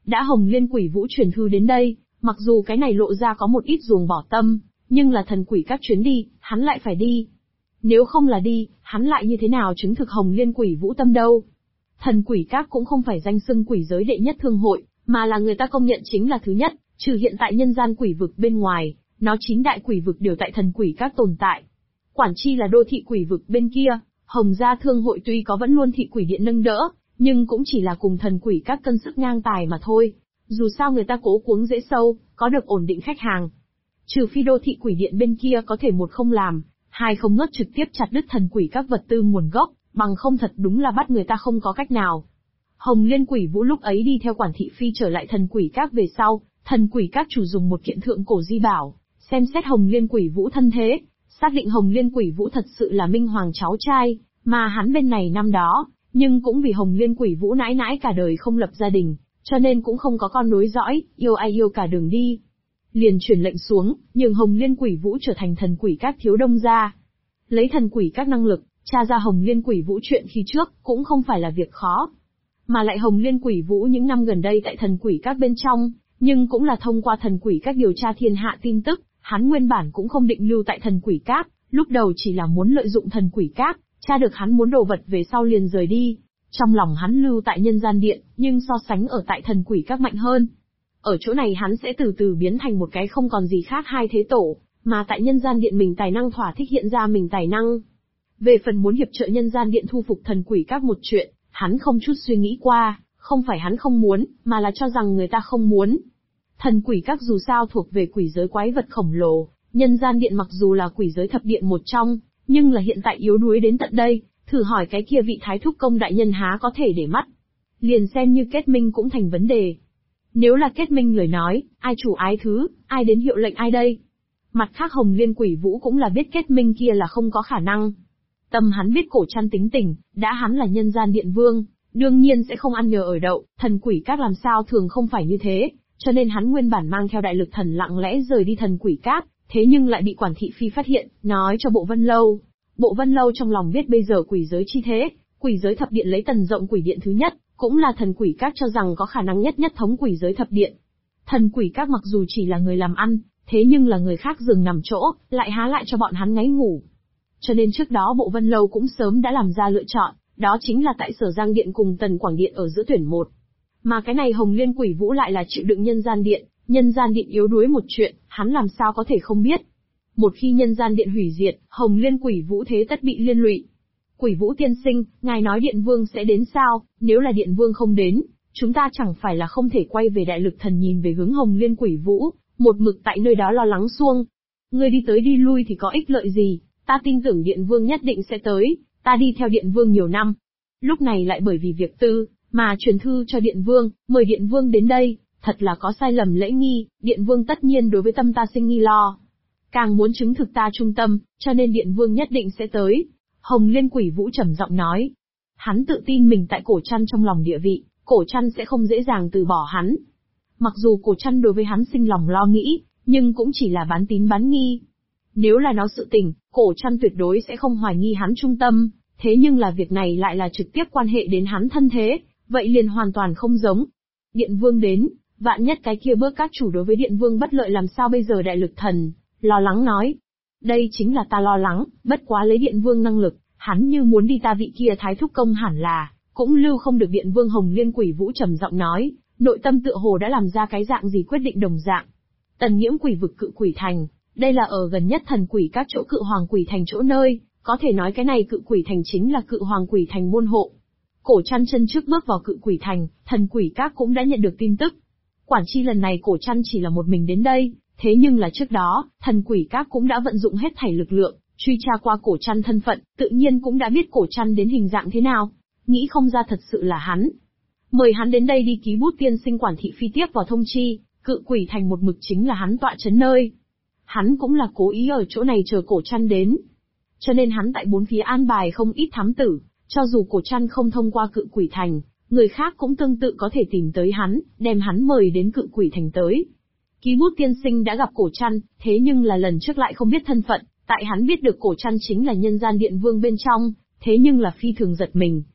đã Hồng Liên Quỷ Vũ truyền thư đến đây, mặc dù cái này lộ ra có một ít ruồng bỏ tâm, nhưng là thần quỷ các chuyến đi, hắn lại phải đi. Nếu không là đi, hắn lại như thế nào chứng thực Hồng Liên Quỷ Vũ tâm đâu? Thần quỷ các cũng không phải danh xưng quỷ giới đệ nhất thương hội, mà là người ta công nhận chính là thứ nhất, trừ hiện tại nhân gian quỷ vực bên ngoài, nó 9 đại quỷ vực đều tại thần quỷ các tồn tại. Quản chi là đô thị quỷ vực bên kia, Hồng gia thương hội tuy có vẫn luôn thị quỷ điện nâng đỡ, nhưng cũng chỉ là cùng thần quỷ các cân sức ngang tài mà thôi. Dù sao người ta cố cuống dễ sâu, có được ổn định khách hàng. Trừ phi đô thị quỷ điện bên kia có thể một không làm, hai không ngớt trực tiếp chặt đứt thần quỷ các vật tư nguồn gốc, bằng không thật đúng là bắt người ta không có cách nào. Hồng Liên Quỷ Vũ lúc ấy đi theo quản thị phi trở lại thần quỷ các về sau, thần quỷ các chủ dùng một kiện thượng cổ di bảo, xem xét Hồng Liên Quỷ Vũ thân thế, xác định Hồng Liên Quỷ Vũ thật sự là Minh Hoàng cháu trai, mà hắn bên này năm đó, nhưng cũng vì Hồng Liên Quỷ Vũ nãi nãi cả đời không lập gia đình, cho nên cũng không có con nối dõi, yêu ai yêu cả đường đi. Liền truyền lệnh xuống, nhường Hồng Liên Quỷ Vũ trở thành thần quỷ các thiếu đông gia. Lấy thần quỷ các năng lực, tra ra Hồng Liên Quỷ Vũ chuyện khi trước, cũng không phải là việc khó. Mà lại Hồng Liên Quỷ Vũ những năm gần đây tại thần quỷ các bên trong, nhưng cũng là thông qua thần quỷ các điều tra thiên hạ tin tức, hắn nguyên bản cũng không định lưu tại thần quỷ các, lúc đầu chỉ là muốn lợi dụng thần quỷ các, tra được hắn muốn đồ vật về sau liền rời đi. Trong lòng hắn lưu tại nhân gian điện, nhưng so sánh ở tại thần quỷ các mạnh hơn. Ở chỗ này hắn sẽ từ từ biến thành một cái không còn gì khác hai thế tổ, mà tại nhân gian điện mình tài năng thỏa thích hiện ra mình tài năng. Về phần muốn hiệp trợ nhân gian điện thu phục thần quỷ các một chuyện, hắn không chút suy nghĩ qua, không phải hắn không muốn, mà là cho rằng người ta không muốn. Thần quỷ các dù sao thuộc về quỷ giới quái vật khổng lồ, nhân gian điện mặc dù là quỷ giới thập điện một trong, nhưng là hiện tại yếu đuối đến tận đây, thử hỏi cái kia vị thái thúc công đại nhân há có thể để mắt. Liền xem như kết minh cũng thành vấn đề. Nếu là kết minh lời nói, ai chủ ái thứ, ai đến hiệu lệnh ai đây? Mặt khác Hồng Liên Quỷ Vũ cũng là biết kết minh kia là không có khả năng. Tâm hắn biết cổ trăn tính tình, đã hắn là nhân gian điện vương, đương nhiên sẽ không ăn nhờ ở đậu, thần quỷ các làm sao thường không phải như thế, cho nên hắn nguyên bản mang theo đại lực thần lặng lẽ rời đi thần quỷ các, thế nhưng lại bị quản thị phi phát hiện, nói cho Bộ Vân Lâu. Bộ Vân Lâu trong lòng biết bây giờ quỷ giới chi thế, quỷ giới thập điện lấy tần rộng quỷ điện thứ nhất, cũng là thần quỷ các cho rằng có khả năng nhất thống quỷ giới thập điện. Thần quỷ các mặc dù chỉ là người làm ăn, thế nhưng là người khác giường nằm chỗ, lại há lại cho bọn hắn ngáy ngủ. Cho nên trước đó Bộ Vân Lâu cũng sớm đã làm ra lựa chọn, đó chính là tại Sở Giang Điện cùng Tần Quảng Điện ở giữa tuyển một. Mà cái này Hồng Liên Quỷ Vũ lại là chịu đựng nhân gian điện yếu đuối một chuyện, hắn làm sao có thể không biết. Một khi nhân gian điện hủy diệt, Hồng Liên Quỷ Vũ thế tất bị liên lụy. Quỷ Vũ tiên sinh, ngài nói điện vương sẽ đến sao, nếu là điện vương không đến, chúng ta chẳng phải là không thể quay về đại lực thần nhìn về hướng Hồng Liên Quỷ Vũ, một mực tại nơi đó lo lắng xuông. Ngươi đi tới đi lui thì có ích lợi gì, ta tin tưởng điện vương nhất định sẽ tới, ta đi theo điện vương nhiều năm. Lúc này lại bởi vì việc tư, mà truyền thư cho điện vương, mời điện vương đến đây, thật là có sai lầm lễ nghi, điện vương tất nhiên đối với tâm ta sinh nghi lo. Càng muốn chứng thực ta trung tâm, cho nên điện vương nhất định sẽ tới. Hồng Liên Quỷ Vũ trầm giọng nói. Hắn tự tin mình tại cổ trăn trong lòng địa vị, cổ trăn sẽ không dễ dàng từ bỏ hắn. Mặc dù cổ trăn đối với hắn sinh lòng lo nghĩ, nhưng cũng chỉ là bán tín bán nghi. Nếu là nó sự tình, cổ trăn tuyệt đối sẽ không hoài nghi hắn trung tâm, thế nhưng là việc này lại là trực tiếp quan hệ đến hắn thân thế, vậy liền hoàn toàn không giống. Điện vương đến, vạn nhất cái kia bước các chủ đối với điện vương bất lợi làm sao bây giờ đại lực thần, lo lắng nói. Đây chính là ta lo lắng, bất quá lấy điện vương năng lực, hắn như muốn đi ta vị kia thái thúc công hẳn là, cũng lưu không được. Điện vương Hồng Liên Quỷ Vũ trầm giọng nói, nội tâm tựa hồ đã làm ra cái dạng gì quyết định đồng dạng. Tần Nghiễm quỷ vực cự quỷ thành, đây là ở gần nhất thần quỷ các chỗ cự hoàng quỷ thành chỗ nơi, có thể nói cái này cự quỷ thành chính là cự hoàng quỷ thành môn hộ. Cổ Trăn chân trước bước vào cự quỷ thành, thần quỷ các cũng đã nhận được tin tức. Quản chi lần này Cổ Trăn chỉ là một mình đến đây, thế nhưng là trước đó, thần quỷ các cũng đã vận dụng hết thảy lực lượng, truy tra qua Cổ Trăn thân phận, tự nhiên cũng đã biết Cổ Trăn đến hình dạng thế nào, nghĩ không ra thật sự là hắn. Mời hắn đến đây đi ký bút tiên sinh. Quản thị phi tiếp vào thông chi, cự quỷ thành một mực chính là hắn tọa chấn nơi. Hắn cũng là cố ý ở chỗ này chờ Cổ Trăn đến. Cho nên hắn tại bốn phía an bài không ít thám tử, cho dù Cổ Trăn không thông qua cự quỷ thành, người khác cũng tương tự có thể tìm tới hắn, đem hắn mời đến cự quỷ thành tới. Ký bút tiên sinh đã gặp Cổ Trăn, thế nhưng là lần trước lại không biết thân phận, tại hắn biết được Cổ Trăn chính là nhân gian điện vương bên trong, thế nhưng là phi thường giật mình.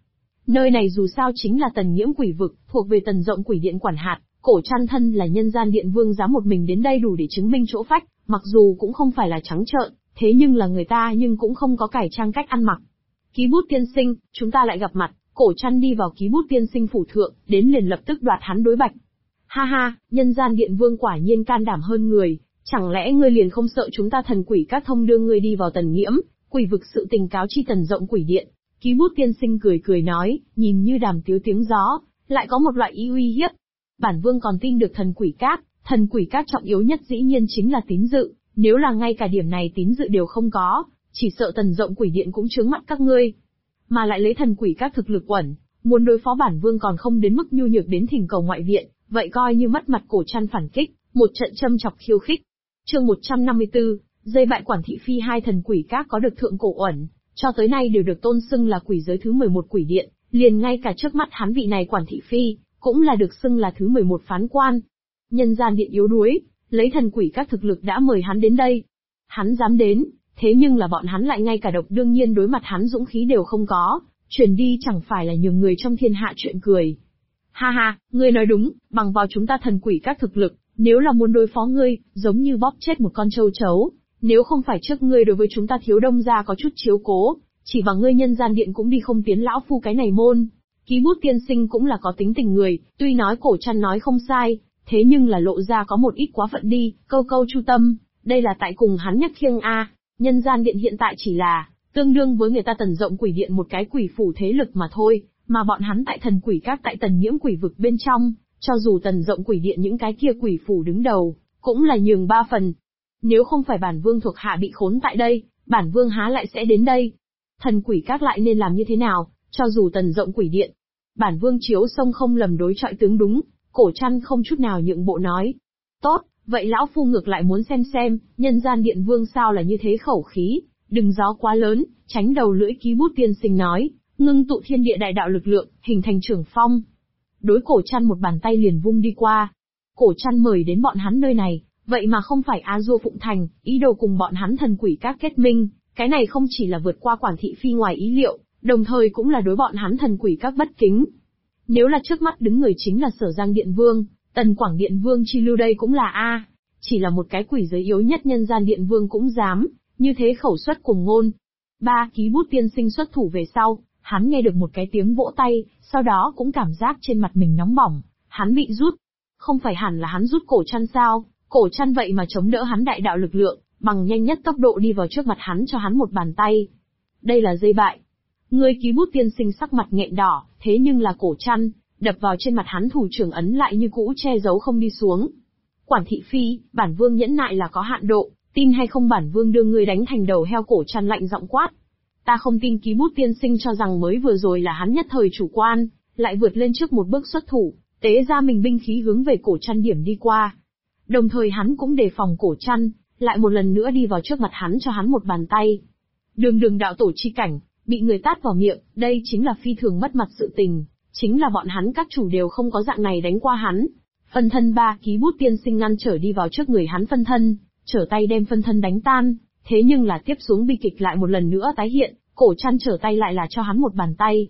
Nơi này dù sao chính là Tần Nghiễm quỷ vực, thuộc về Tần Rộng quỷ điện quản hạt, Cổ Trăn thân là nhân gian điện vương dám một mình đến đây đủ để chứng minh chỗ phách, mặc dù cũng không phải là trắng trợn, thế nhưng là người ta nhưng cũng không có cải trang cách ăn mặc. Ký Bút tiên sinh, chúng ta lại gặp mặt. Cổ Trăn đi vào Ký Bút tiên sinh phủ thượng, đến liền lập tức đoạt hắn đối bạch. Ha ha, nhân gian điện vương quả nhiên can đảm hơn người, chẳng lẽ ngươi liền không sợ chúng ta thần quỷ các thông đưa ngươi đi vào Tần Nghiễm quỷ vực sự tình cáo chi Tần Rộng quỷ điện? Ký Bút tiên sinh cười cười nói, nhìn như đàm tiếu tiếng gió, lại có một loại ý uy hiếp. Bản vương còn tin được thần quỷ các trọng yếu nhất dĩ nhiên chính là tín dự, nếu là ngay cả điểm này tín dự đều không có, chỉ sợ Tần Rộng quỷ điện cũng chướng mắt các ngươi. Mà lại lấy thần quỷ các thực lực uẩn, muốn đối phó bản vương còn không đến mức nhu nhược đến thỉnh cầu ngoại viện, vậy coi như mất mặt. Cổ Trăn phản kích, một trận châm chọc khiêu khích. Chương 154, dây bại quản thị phi. Hai thần quỷ các có được thượng cổ uẩn, cho tới nay đều được tôn xưng là quỷ giới thứ 11 quỷ điện, liền ngay cả trước mắt hắn vị này quản thị phi, cũng là được xưng là thứ 11 phán quan. Nhân gian điện yếu đuối, lấy thần quỷ các thực lực đã mời hắn đến đây. Hắn dám đến, thế nhưng là bọn hắn lại ngay cả độc đương nhiên đối mặt hắn dũng khí đều không có, truyền đi chẳng phải là nhường người trong thiên hạ chuyện cười. Ha ha, ngươi nói đúng, bằng vào chúng ta thần quỷ các thực lực, nếu là muốn đối phó ngươi, giống như bóp chết một con châu chấu, nếu không phải trước ngươi đối với chúng ta thiếu đông gia có chút chiếu cố, chỉ bằng ngươi nhân gian điện cũng đi không tiến lão phu cái này môn. Ký Bút tiên sinh cũng là có tính tình người, tuy nói Cổ Trăn nói không sai, thế nhưng là lộ ra có một ít quá phận đi, câu câu chu tâm, đây là tại cùng hắn nhắc khiêng a. Nhân gian điện hiện tại chỉ là tương đương với người ta Tần Rộng quỷ điện một cái quỷ phủ thế lực mà thôi, mà bọn hắn tại thần quỷ các tại Tần Nghiễm quỷ vực bên trong, cho dù Tần Rộng quỷ điện những cái kia quỷ phủ đứng đầu, cũng là nhường 3 phần. Nếu không phải bản vương thuộc hạ bị khốn tại đây, bản vương há lại sẽ đến đây. Thần quỷ các lại nên làm như thế nào, cho dù Tần Rộng quỷ điện, bản vương chiếu sông không lầm đối chọi tướng đúng. Cổ Trăn không chút nào nhượng bộ nói. Tốt, vậy lão phu ngược lại muốn xem, nhân gian điện vương sao là như thế khẩu khí, đừng gió quá lớn, tránh đầu lưỡi. Ký Bút tiên sinh nói, ngưng tụ thiên địa đại đạo lực lượng, hình thành trưởng phong. Đối Cổ Trăn một bàn tay liền vung đi qua. Cổ Trăn mời đến bọn hắn nơi này, vậy mà không phải A Dua Phụng Thành, ý đồ cùng bọn hắn thần quỷ các kết minh, cái này không chỉ là vượt qua quản thị phi ngoài ý liệu, đồng thời cũng là đối bọn hắn thần quỷ các bất kính. Nếu là trước mắt đứng người chính là Sở Giang Điện Vương, Tần Quảng Điện Vương chi lưu đây cũng là A. Chỉ là một cái quỷ giới yếu nhất nhân gian điện vương cũng dám, như thế khẩu suất cùng ngôn. Ký Bút tiên sinh xuất thủ về sau, hắn nghe được một cái tiếng vỗ tay, sau đó cũng cảm giác trên mặt mình nóng bỏng, hắn bị rút. Không phải hẳn là hắn rút Cổ Trăn sao, Cổ Trăn vậy mà chống đỡ hắn đại đạo lực lượng, bằng nhanh nhất tốc độ đi vào trước mặt hắn cho hắn một bàn tay. Đây là dây bại. Người Ký Bút tiên sinh sắc mặt nghẹn đỏ, thế nhưng là Cổ Trăn, đập vào trên mặt hắn thủ trưởng ấn lại như cũ che giấu không đi xuống. Quản thị phi, bản vương nhẫn nại là có hạn độ, tin hay không bản vương đưa ngươi đánh thành đầu heo. Cổ Trăn lạnh giọng quát. Ta không tin Ký Bút tiên sinh cho rằng mới vừa rồi là hắn nhất thời chủ quan, lại vượt lên trước một bước xuất thủ, tế ra mình binh khí hướng về Cổ Trăn điểm đi qua. Đồng thời hắn cũng đề phòng Cổ Trăn, lại một lần nữa đi vào trước mặt hắn cho hắn một bàn tay. Đường đạo tổ chi cảnh, bị người tát vào miệng, đây chính là phi thường mất mặt sự tình, chính là bọn hắn các chủ đều không có dạng này đánh qua hắn. Phân thân. Ký Bút tiên sinh ngăn trở đi vào trước người hắn phân thân, trở tay đem phân thân đánh tan, thế nhưng là tiếp xuống bi kịch lại một lần nữa tái hiện, Cổ Trăn trở tay lại là cho hắn một bàn tay.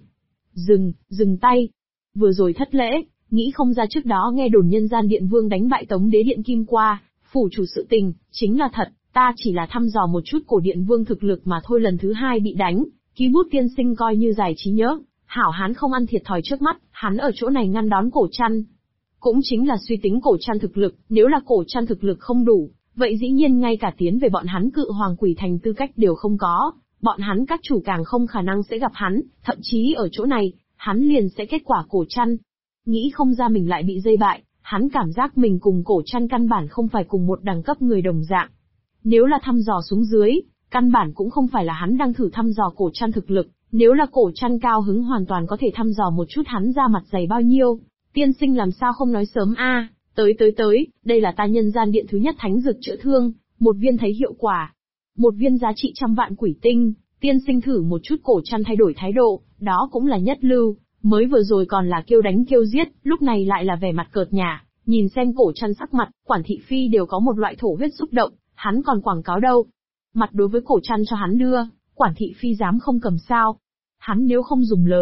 Dừng tay. Vừa rồi thất lễ, nghĩ không ra trước đó nghe đồn nhân gian điện vương đánh bại Tống Đế Điện Kim qua, phủ chủ sự tình, chính là thật, ta chỉ là thăm dò một chút cổ điện vương thực lực mà thôi. Lần thứ 2 bị đánh, Ký Bút tiên sinh coi như giải trí nhớ, hảo hán không ăn thiệt thòi trước mắt, hắn ở chỗ này ngăn đón Cổ Trăn. Cũng chính là suy tính Cổ Trăn thực lực, nếu là Cổ Trăn thực lực không đủ, vậy dĩ nhiên ngay cả tiến về bọn hắn Cự Hoàng Quỷ Thành tư cách đều không có, bọn hắn các chủ càng không khả năng sẽ gặp hắn, thậm chí ở chỗ này, hắn liền sẽ kết quả Cổ Trăn. Nghĩ không ra mình lại bị dây bại, hắn cảm giác mình cùng Cổ Trăn căn bản không phải cùng một đẳng cấp người đồng dạng. Nếu là thăm dò xuống dưới, căn bản cũng không phải là hắn đang thử thăm dò Cổ Trăn thực lực, nếu là Cổ Trăn cao hứng hoàn toàn có thể thăm dò một chút hắn ra mặt dày bao nhiêu. Tiên sinh làm sao không nói sớm a? Tới, đây là ta nhân gian điện thứ nhất thánh dược chữa thương, một viên thấy hiệu quả. Một viên giá trị 100 vạn quỷ tinh, tiên sinh thử một chút. Cổ Trăn thay đổi thái độ, đó cũng là nhất lưu, mới vừa rồi còn là kêu đánh kêu giết, lúc này lại là vẻ mặt cợt nhả, nhìn xem Cổ Trăn sắc mặt, quản thị phi đều có một loại thổ huyết xúc động, hắn còn quảng cáo đâu. Mặt đối với Cổ Trăn cho hắn đưa, quản thị phi dám không cầm sao. Hắn nếu không dùng lời,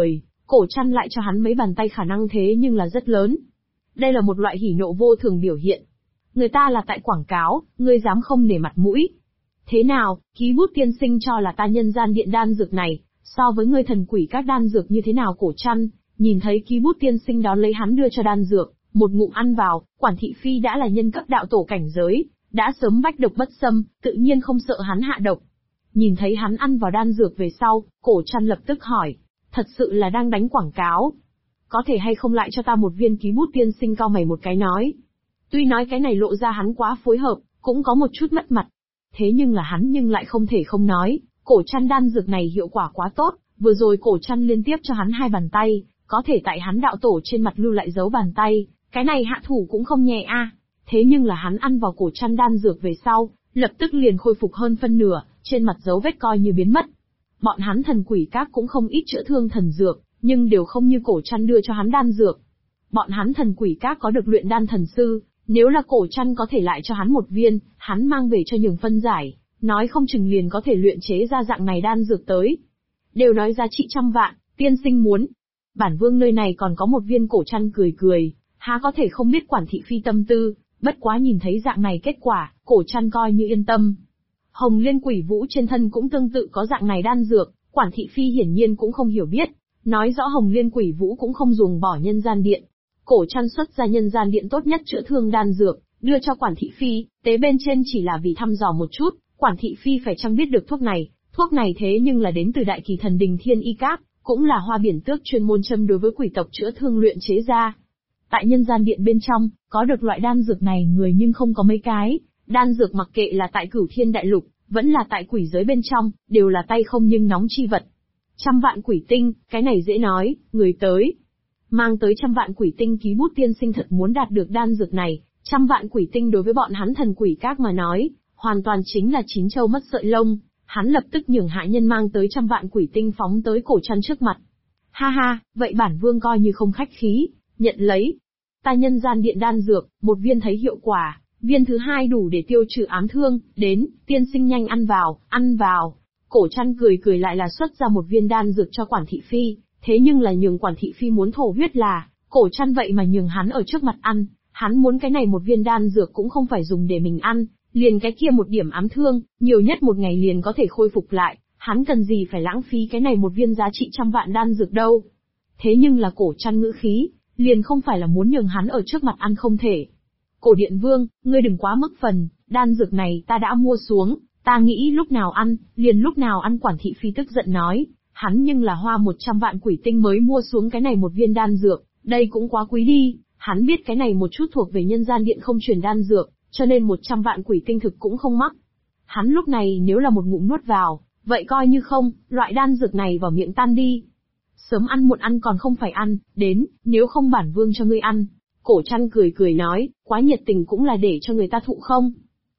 Cổ Trăn lại cho hắn mấy bàn tay khả năng thế nhưng là rất lớn. Đây là một loại hỉ nộ vô thường biểu hiện. Người ta là tại quảng cáo, ngươi dám không nể mặt mũi. Thế nào, ký bút tiên sinh cho là ta nhân gian điện đan dược này, so với ngươi thần quỷ các đan dược như thế nào? Cổ Trăn, nhìn thấy ký bút tiên sinh đón lấy hắn đưa cho đan dược, một ngụm ăn vào, Quản thị phi đã là nhân cấp đạo tổ cảnh giới, đã sớm bách độc bất xâm, tự nhiên không sợ hắn hạ độc. Nhìn thấy hắn ăn vào đan dược về sau, Cổ Trăn lập tức hỏi, thật sự là đang đánh quảng cáo. Có thể hay không lại cho ta một viên? Ký bút tiên sinh cau mày một cái nói. Tuy nói cái này lộ ra hắn quá phối hợp, cũng có một chút mất mặt. Thế nhưng là hắn nhưng lại không thể không nói, Cổ Trăn đan dược này hiệu quả quá tốt, vừa rồi Cổ Trăn liên tiếp cho hắn 2 bàn tay, có thể tại hắn đạo tổ trên mặt lưu lại dấu bàn tay, cái này hạ thủ cũng không nhẹ a. Thế nhưng là hắn ăn vào Cổ Trăn đan dược về sau, lập tức liền khôi phục hơn phân nửa, trên mặt dấu vết coi như biến mất. Bọn hắn thần quỷ các cũng không ít chữa thương thần dược, nhưng đều không như Cổ Trăn đưa cho hắn đan dược. Bọn hắn thần quỷ các có được luyện đan thần sư, nếu là Cổ Trăn có thể lại cho hắn một viên, hắn mang về cho Nhường phân giải, nói không chừng liền có thể luyện chế ra dạng này đan dược tới. Đều nói giá trị trăm vạn, tiên sinh muốn. Bản vương nơi này còn có một viên. Cổ Trăn cười cười, há có thể không biết Quản thị phi tâm tư, bất quá nhìn thấy dạng này kết quả, Cổ Trăn coi như yên tâm. Hồng Liên Quỷ Vũ trên thân cũng tương tự có dạng này đan dược, Quản thị phi hiển nhiên cũng không hiểu biết, nói rõ Hồng Liên Quỷ Vũ cũng không dùng bỏ nhân gian điện. Cổ Trăn xuất ra nhân gian điện tốt nhất chữa thương đan dược, đưa cho Quản thị phi, tế bên trên chỉ là vì thăm dò một chút, Quản thị phi phải chăng biết được thuốc này thế nhưng là đến từ Đại Kỳ Thần Đình Thiên Y Cáp, cũng là Hoa Biển Tước chuyên môn châm đối với quỷ tộc chữa thương luyện chế ra. Tại nhân gian điện bên trong, có được loại đan dược này người nhưng không có mấy cái, đan dược mặc kệ là tại Cửu Thiên Đại Lục, vẫn là tại quỷ giới bên trong, đều là tay không nhưng nóng chi vật. 100 vạn quỷ tinh, cái này dễ nói, người tới. Mang tới 100 vạn quỷ tinh. Ký bút tiên sinh thật muốn đạt được đan dược này, 100 vạn quỷ tinh đối với bọn hắn thần quỷ các mà nói, hoàn toàn chính là chín châu mất sợi lông. Hắn lập tức nhường hạ nhân mang tới 100 vạn quỷ tinh phóng tới Cổ Trăn trước mặt. Ha ha, vậy bản vương coi như không khách khí, nhận lấy. Ta nhân gian điện đan dược, một viên thấy hiệu quả, viên thứ 2 đủ để tiêu trừ ám thương, đến, tiên sinh nhanh ăn vào, ăn vào. Cổ Trăn cười lại là xuất ra một viên đan dược cho Quản thị phi, thế nhưng là nhường Quản thị phi muốn thổ huyết là, Cổ Trăn vậy mà nhường hắn ở trước mặt ăn, hắn muốn cái này một viên đan dược cũng không phải dùng để mình ăn, liền cái kia một điểm ám thương, nhiều nhất một ngày liền có thể khôi phục lại, hắn cần gì phải lãng phí cái này một viên giá trị 100 vạn đan dược đâu. Thế nhưng là Cổ Trăn ngữ khí, liền không phải là muốn nhường hắn ở trước mặt ăn không thể. Cổ Điện Vương, ngươi đừng quá mức phần, đan dược này ta đã mua xuống, ta nghĩ lúc nào ăn, liền lúc nào ăn. Quản thị phi tức giận nói, hắn nhưng là hoa 100 vạn quỷ tinh mới mua xuống cái này một viên đan dược, đây cũng quá quý đi, hắn biết cái này một chút thuộc về nhân gian điện không truyền đan dược, cho nên 100 vạn quỷ tinh thực cũng không mắc. Hắn lúc này nếu là một ngụm nuốt vào, vậy coi như không, loại đan dược này vào miệng tan đi. Sớm ăn muộn ăn còn không phải ăn, đến, nếu không bản vương cho ngươi ăn. Cổ Trăn cười nói, quá nhiệt tình cũng là để cho người ta thụ không?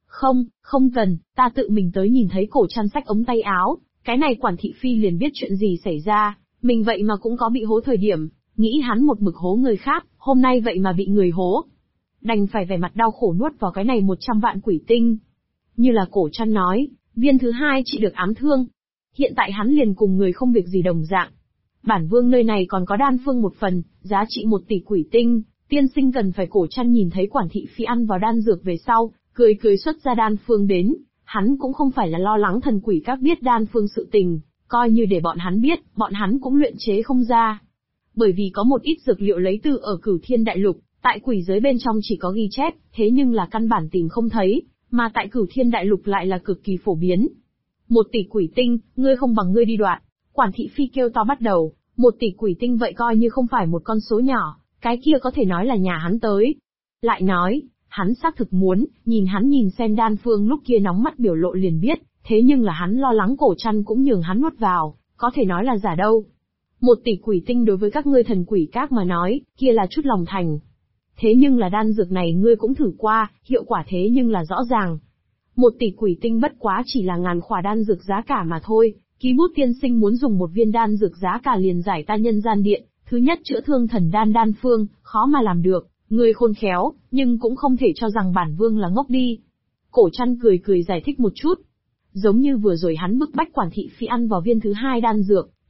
Không cần, ta tự mình tới. Nhìn thấy Cổ Trăn xách ống tay áo, cái này Quản thị phi liền biết chuyện gì xảy ra, mình vậy mà cũng có bị hố thời điểm, nghĩ hắn một mực hố người khác, hôm nay vậy mà bị người hố. Đành phải vẻ mặt đau khổ nuốt vào cái này 100 vạn quỷ tinh. Như là Cổ Trăn nói, viên thứ 2 trị được ám thương. Hiện tại hắn liền cùng người không việc gì đồng dạng. Bản vương nơi này còn có đan phương một phần, giá trị 1 tỷ quỷ tinh, tiên sinh cần phải. Cổ Trăn nhìn thấy Quản thị phi ăn vào đan dược về sau, cười xuất ra đan phương đến, hắn cũng không phải là lo lắng thần quỷ các biết đan phương sự tình, coi như để bọn hắn biết, bọn hắn cũng luyện chế không ra. Bởi vì có một ít dược liệu lấy từ ở Cửu Thiên Đại Lục, tại quỷ giới bên trong chỉ có ghi chép, thế nhưng là căn bản tìm không thấy, mà tại Cửu Thiên Đại Lục lại là cực kỳ phổ biến. 1 tỷ quỷ tinh, ngươi không bằng ngươi đi đoạt. Quản thị phi kêu to bắt đầu, 1 tỷ quỷ tinh vậy coi như không phải một con số nhỏ, cái kia có thể nói là nhà hắn tới. Lại nói, hắn xác thực muốn, nhìn xem đan phương lúc kia nóng mắt biểu lộ liền biết, thế nhưng là hắn lo lắng Cổ Trăn cũng nhường hắn nuốt vào, có thể nói là giả đâu. 1 tỷ quỷ tinh đối với các ngươi thần quỷ các mà nói, kia là chút lòng thành. Thế nhưng là đan dược này ngươi cũng thử qua, hiệu quả thế nhưng là rõ ràng. 1 tỷ quỷ tinh bất quá chỉ là ngàn khỏa đan dược giá cả mà thôi, ký bút tiên sinh muốn dùng một viên đan dược giá cả liền giải ta nhân gian điện, thứ nhất chữa thương thần đan phương, khó mà làm được, ngươi khôn khéo, nhưng cũng không thể cho rằng bản vương là ngốc đi. Cổ Trăn cười giải thích một chút. Giống như vừa rồi hắn bức bách Quản thị phi ăn vào viên thứ 2 đan dược,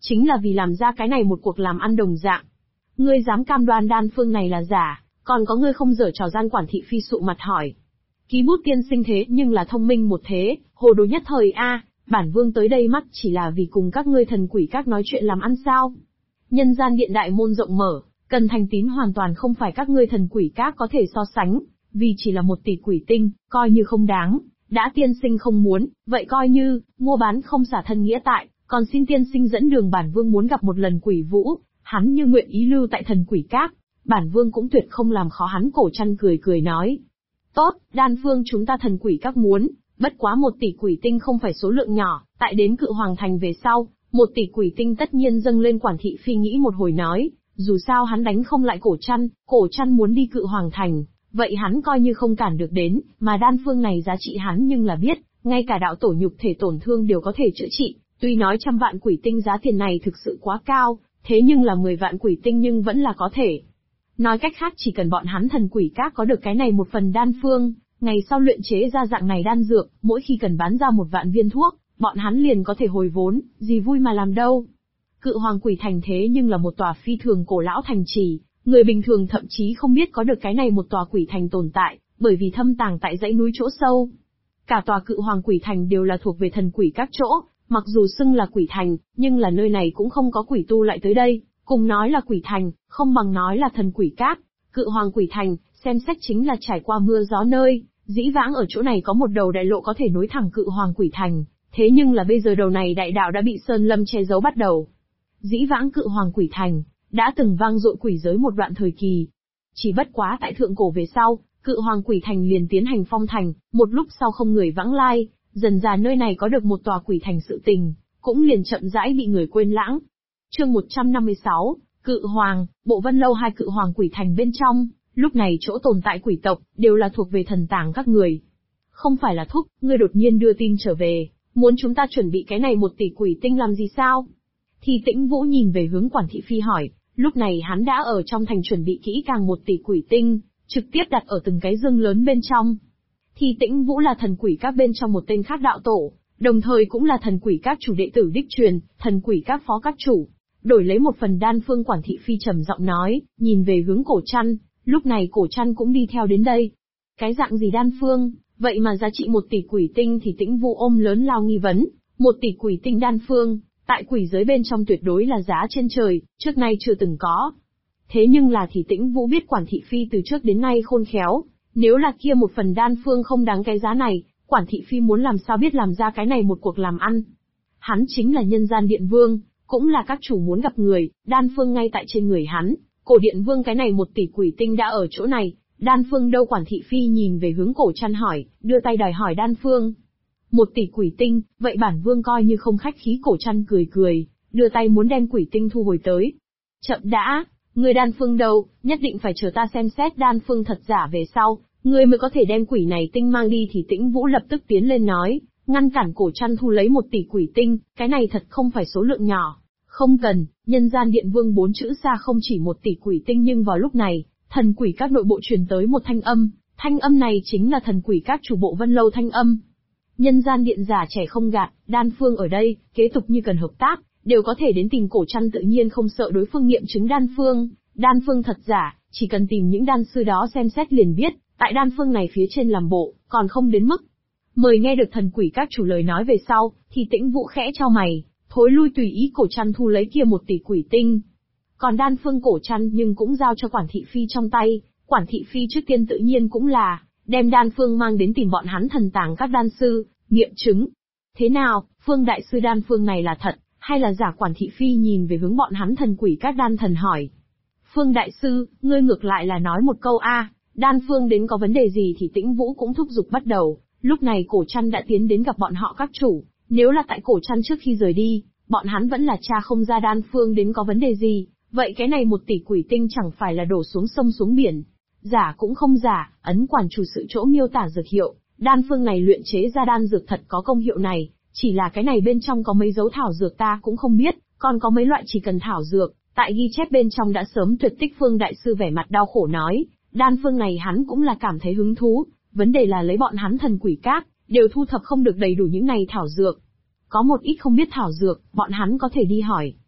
chính là vì làm ra cái này một cuộc làm ăn đồng dạng. Ngươi dám cam đoan đan phương này là giả, còn có ngươi không giở trò gian? Quản thị phi sụ mặt hỏi. Ký bút tiên sinh thế nhưng là thông minh một thế, hồ đồ nhất thời a, bản vương tới đây mắt chỉ là vì cùng các ngươi thần quỷ các nói chuyện làm ăn sao? Nhân gian điện đại môn rộng mở, cần thành tín hoàn toàn không phải các ngươi thần quỷ các có thể so sánh, vì chỉ là 1 tỷ quỷ tinh, coi như không đáng, đã tiên sinh không muốn, vậy coi như, mua bán không xả thân nghĩa tại, còn xin tiên sinh dẫn đường, bản vương muốn gặp một lần Quỷ Vũ, hắn như nguyện ý lưu tại thần quỷ các, bản vương cũng tuyệt không làm khó hắn. Cổ Trăn cười cười nói. Tốt, đan phương chúng ta thần quỷ các muốn, bất quá 1 tỷ quỷ tinh không phải số lượng nhỏ, tại đến Cự Hoàng Thành về sau, 1 tỷ quỷ tinh tất nhiên dâng lên. Quản thị phi nghĩ một hồi nói, dù sao hắn đánh không lại Cổ Trăn muốn đi Cự Hoàng Thành, vậy hắn coi như không cản được đến, mà đan phương này giá trị hắn nhưng là biết, ngay cả đạo tổ nhục thể tổn thương đều có thể chữa trị, tuy nói 100 vạn quỷ tinh giá tiền này thực sự quá cao, thế nhưng là 10 vạn quỷ tinh nhưng vẫn là có thể. Nói cách khác chỉ cần bọn hắn thần quỷ các có được cái này một phần đan phương, ngày sau luyện chế ra dạng này đan dược, mỗi khi cần bán ra 1 vạn viên thuốc, bọn hắn liền có thể hồi vốn, gì vui mà làm đâu. Cự Hoàng Quỷ Thành thế nhưng là một tòa phi thường cổ lão thành trì, người bình thường thậm chí không biết có được cái này một tòa quỷ thành tồn tại, bởi vì thâm tàng tại dãy núi chỗ sâu. Cả tòa Cự Hoàng Quỷ Thành đều là thuộc về thần quỷ các chỗ, mặc dù xưng là quỷ thành, nhưng là nơi này cũng không có quỷ tu lại tới đây, cùng nói là quỷ thành, không bằng nói là thần quỷ các. Cự Hoàng Quỷ Thành, xem xét chính là trải qua mưa gió nơi, dĩ vãng ở chỗ này có một đầu đại lộ có thể nối thẳng Cự Hoàng Quỷ Thành, thế nhưng là bây giờ đầu này đại đạo đã bị sơn lâm che giấu bắt đầu. Dĩ vãng Cự Hoàng Quỷ Thành đã từng vang dội quỷ giới một đoạn thời kỳ. Chỉ bất quá tại thượng cổ về sau, Cự Hoàng Quỷ Thành liền tiến hành phong thành, một lúc sau không người vãng lai, dần dà nơi này có được một tòa quỷ thành sự tình, cũng liền chậm rãi bị người quên lãng. Chương 156, Cự Hoàng, Bộ Vân Lâu. 2 Cự Hoàng Quỷ Thành bên trong, lúc này chỗ tồn tại quỷ tộc, đều là thuộc về thần tàng các người. Không phải là thúc, ngươi đột nhiên đưa tin trở về, muốn chúng ta chuẩn bị cái này 1 tỷ quỷ tinh làm gì sao? Thì Tĩnh Vũ nhìn về hướng Quản thị phi hỏi, lúc này hắn đã ở trong thành chuẩn bị kỹ càng 1 tỷ quỷ tinh, trực tiếp đặt ở từng cái dương lớn bên trong. Thì Tĩnh Vũ là thần quỷ các bên trong một tên khác đạo tổ, đồng thời cũng là thần quỷ các chủ đệ tử đích truyền, thần quỷ các phó các chủ. Đổi lấy một phần đan phương. Quản thị phi trầm giọng nói, nhìn về hướng Cổ Trăn, lúc này Cổ Trăn cũng đi theo đến đây. Cái dạng gì đan phương, vậy mà giá trị 1 tỷ quỷ tinh? Thì Tĩnh Vũ ôm lớn lao nghi vấn, 1 tỷ quỷ tinh đan phương, tại quỷ giới bên trong tuyệt đối là giá trên trời, trước nay chưa từng có. Thế nhưng là thì Tĩnh Vũ biết Quản thị phi từ trước đến nay khôn khéo, nếu là kia một phần đan phương không đáng cái giá này, Quản thị phi muốn làm sao biết làm ra cái này một cuộc làm ăn. Hắn chính là nhân gian điện vương, cũng là các chủ muốn gặp người, đan phương ngay tại trên người hắn, Cổ Điện Vương cái này 1 tỷ quỷ tinh đã ở chỗ này, đan phương đâu? Quản thị phi nhìn về hướng Cổ Trăn hỏi, đưa tay đòi hỏi đan phương. 1 tỷ quỷ tinh, vậy bản vương coi như không khách khí. Cổ Trăn cười cười, đưa tay muốn đem quỷ tinh thu hồi tới. Chậm đã, người đan phương đâu, nhất định phải chờ ta xem xét đan phương thật giả về sau, ngươi mới có thể đem quỷ này tinh mang đi. Thì Tĩnh Vũ lập tức tiến lên nói, ngăn cản Cổ Trăn thu lấy 1 tỷ quỷ tinh, cái này thật không phải số lượng nhỏ. Không cần, nhân gian điện vương 4 chữ xa không chỉ 1 tỷ quỷ tinh. Nhưng vào lúc này, thần quỷ các nội bộ truyền tới một thanh âm này chính là thần quỷ các chủ Bộ Vân Lâu thanh âm. Nhân gian điện giả trẻ không gạt, đan phương ở đây, kế tục như cần hợp tác, đều có thể đến tìm Cổ Trăn, tự nhiên không sợ đối phương nghiệm chứng đan phương thật giả, chỉ cần tìm những đan sư đó xem xét liền biết, tại đan phương này phía trên làm bộ, còn không đến mức. Mời. Nghe được thần quỷ các chủ lời nói về sau, thì Tĩnh Vũ khẽ chau mày, thối lui tùy ý Cổ Trăn thu lấy kia 1 tỷ quỷ tinh. Còn đan phương Cổ Trăn nhưng cũng giao cho Quản thị phi trong tay, Quản thị phi trước tiên tự nhiên cũng là đem đan phương mang đến tìm bọn hắn thần tàng các đan sư, nghiệm chứng. Thế nào, Phương đại sư, đan phương này là thật, hay là giả? Quản thị phi nhìn về hướng bọn hắn thần quỷ các đan thần hỏi. Phương đại sư, ngươi ngược lại là nói một câu a, đan phương đến có vấn đề gì? Thì Tĩnh Vũ cũng thúc giục bắt đầu, lúc này Cổ Trăn đã tiến đến gặp bọn họ các chủ, nếu là tại Cổ Trăn trước khi rời đi, bọn hắn vẫn là tra không ra đan phương đến có vấn đề gì, vậy cái này 1 tỷ quỷ tinh chẳng phải là đổ xuống sông xuống biển. Giả cũng không giả, ấn quản chủ sự chỗ miêu tả dược hiệu, đan phương này luyện chế ra đan dược thật có công hiệu này, chỉ là cái này bên trong có mấy dấu thảo dược ta cũng không biết, còn có mấy loại chỉ cần thảo dược, tại ghi chép bên trong đã sớm tuyệt tích. Phương đại sư vẻ mặt đau khổ nói, đan phương này hắn cũng là cảm thấy hứng thú, vấn đề là lấy bọn hắn thần quỷ các, đều thu thập không được đầy đủ những này thảo dược. Có một ít không biết thảo dược, bọn hắn có thể đi hỏi.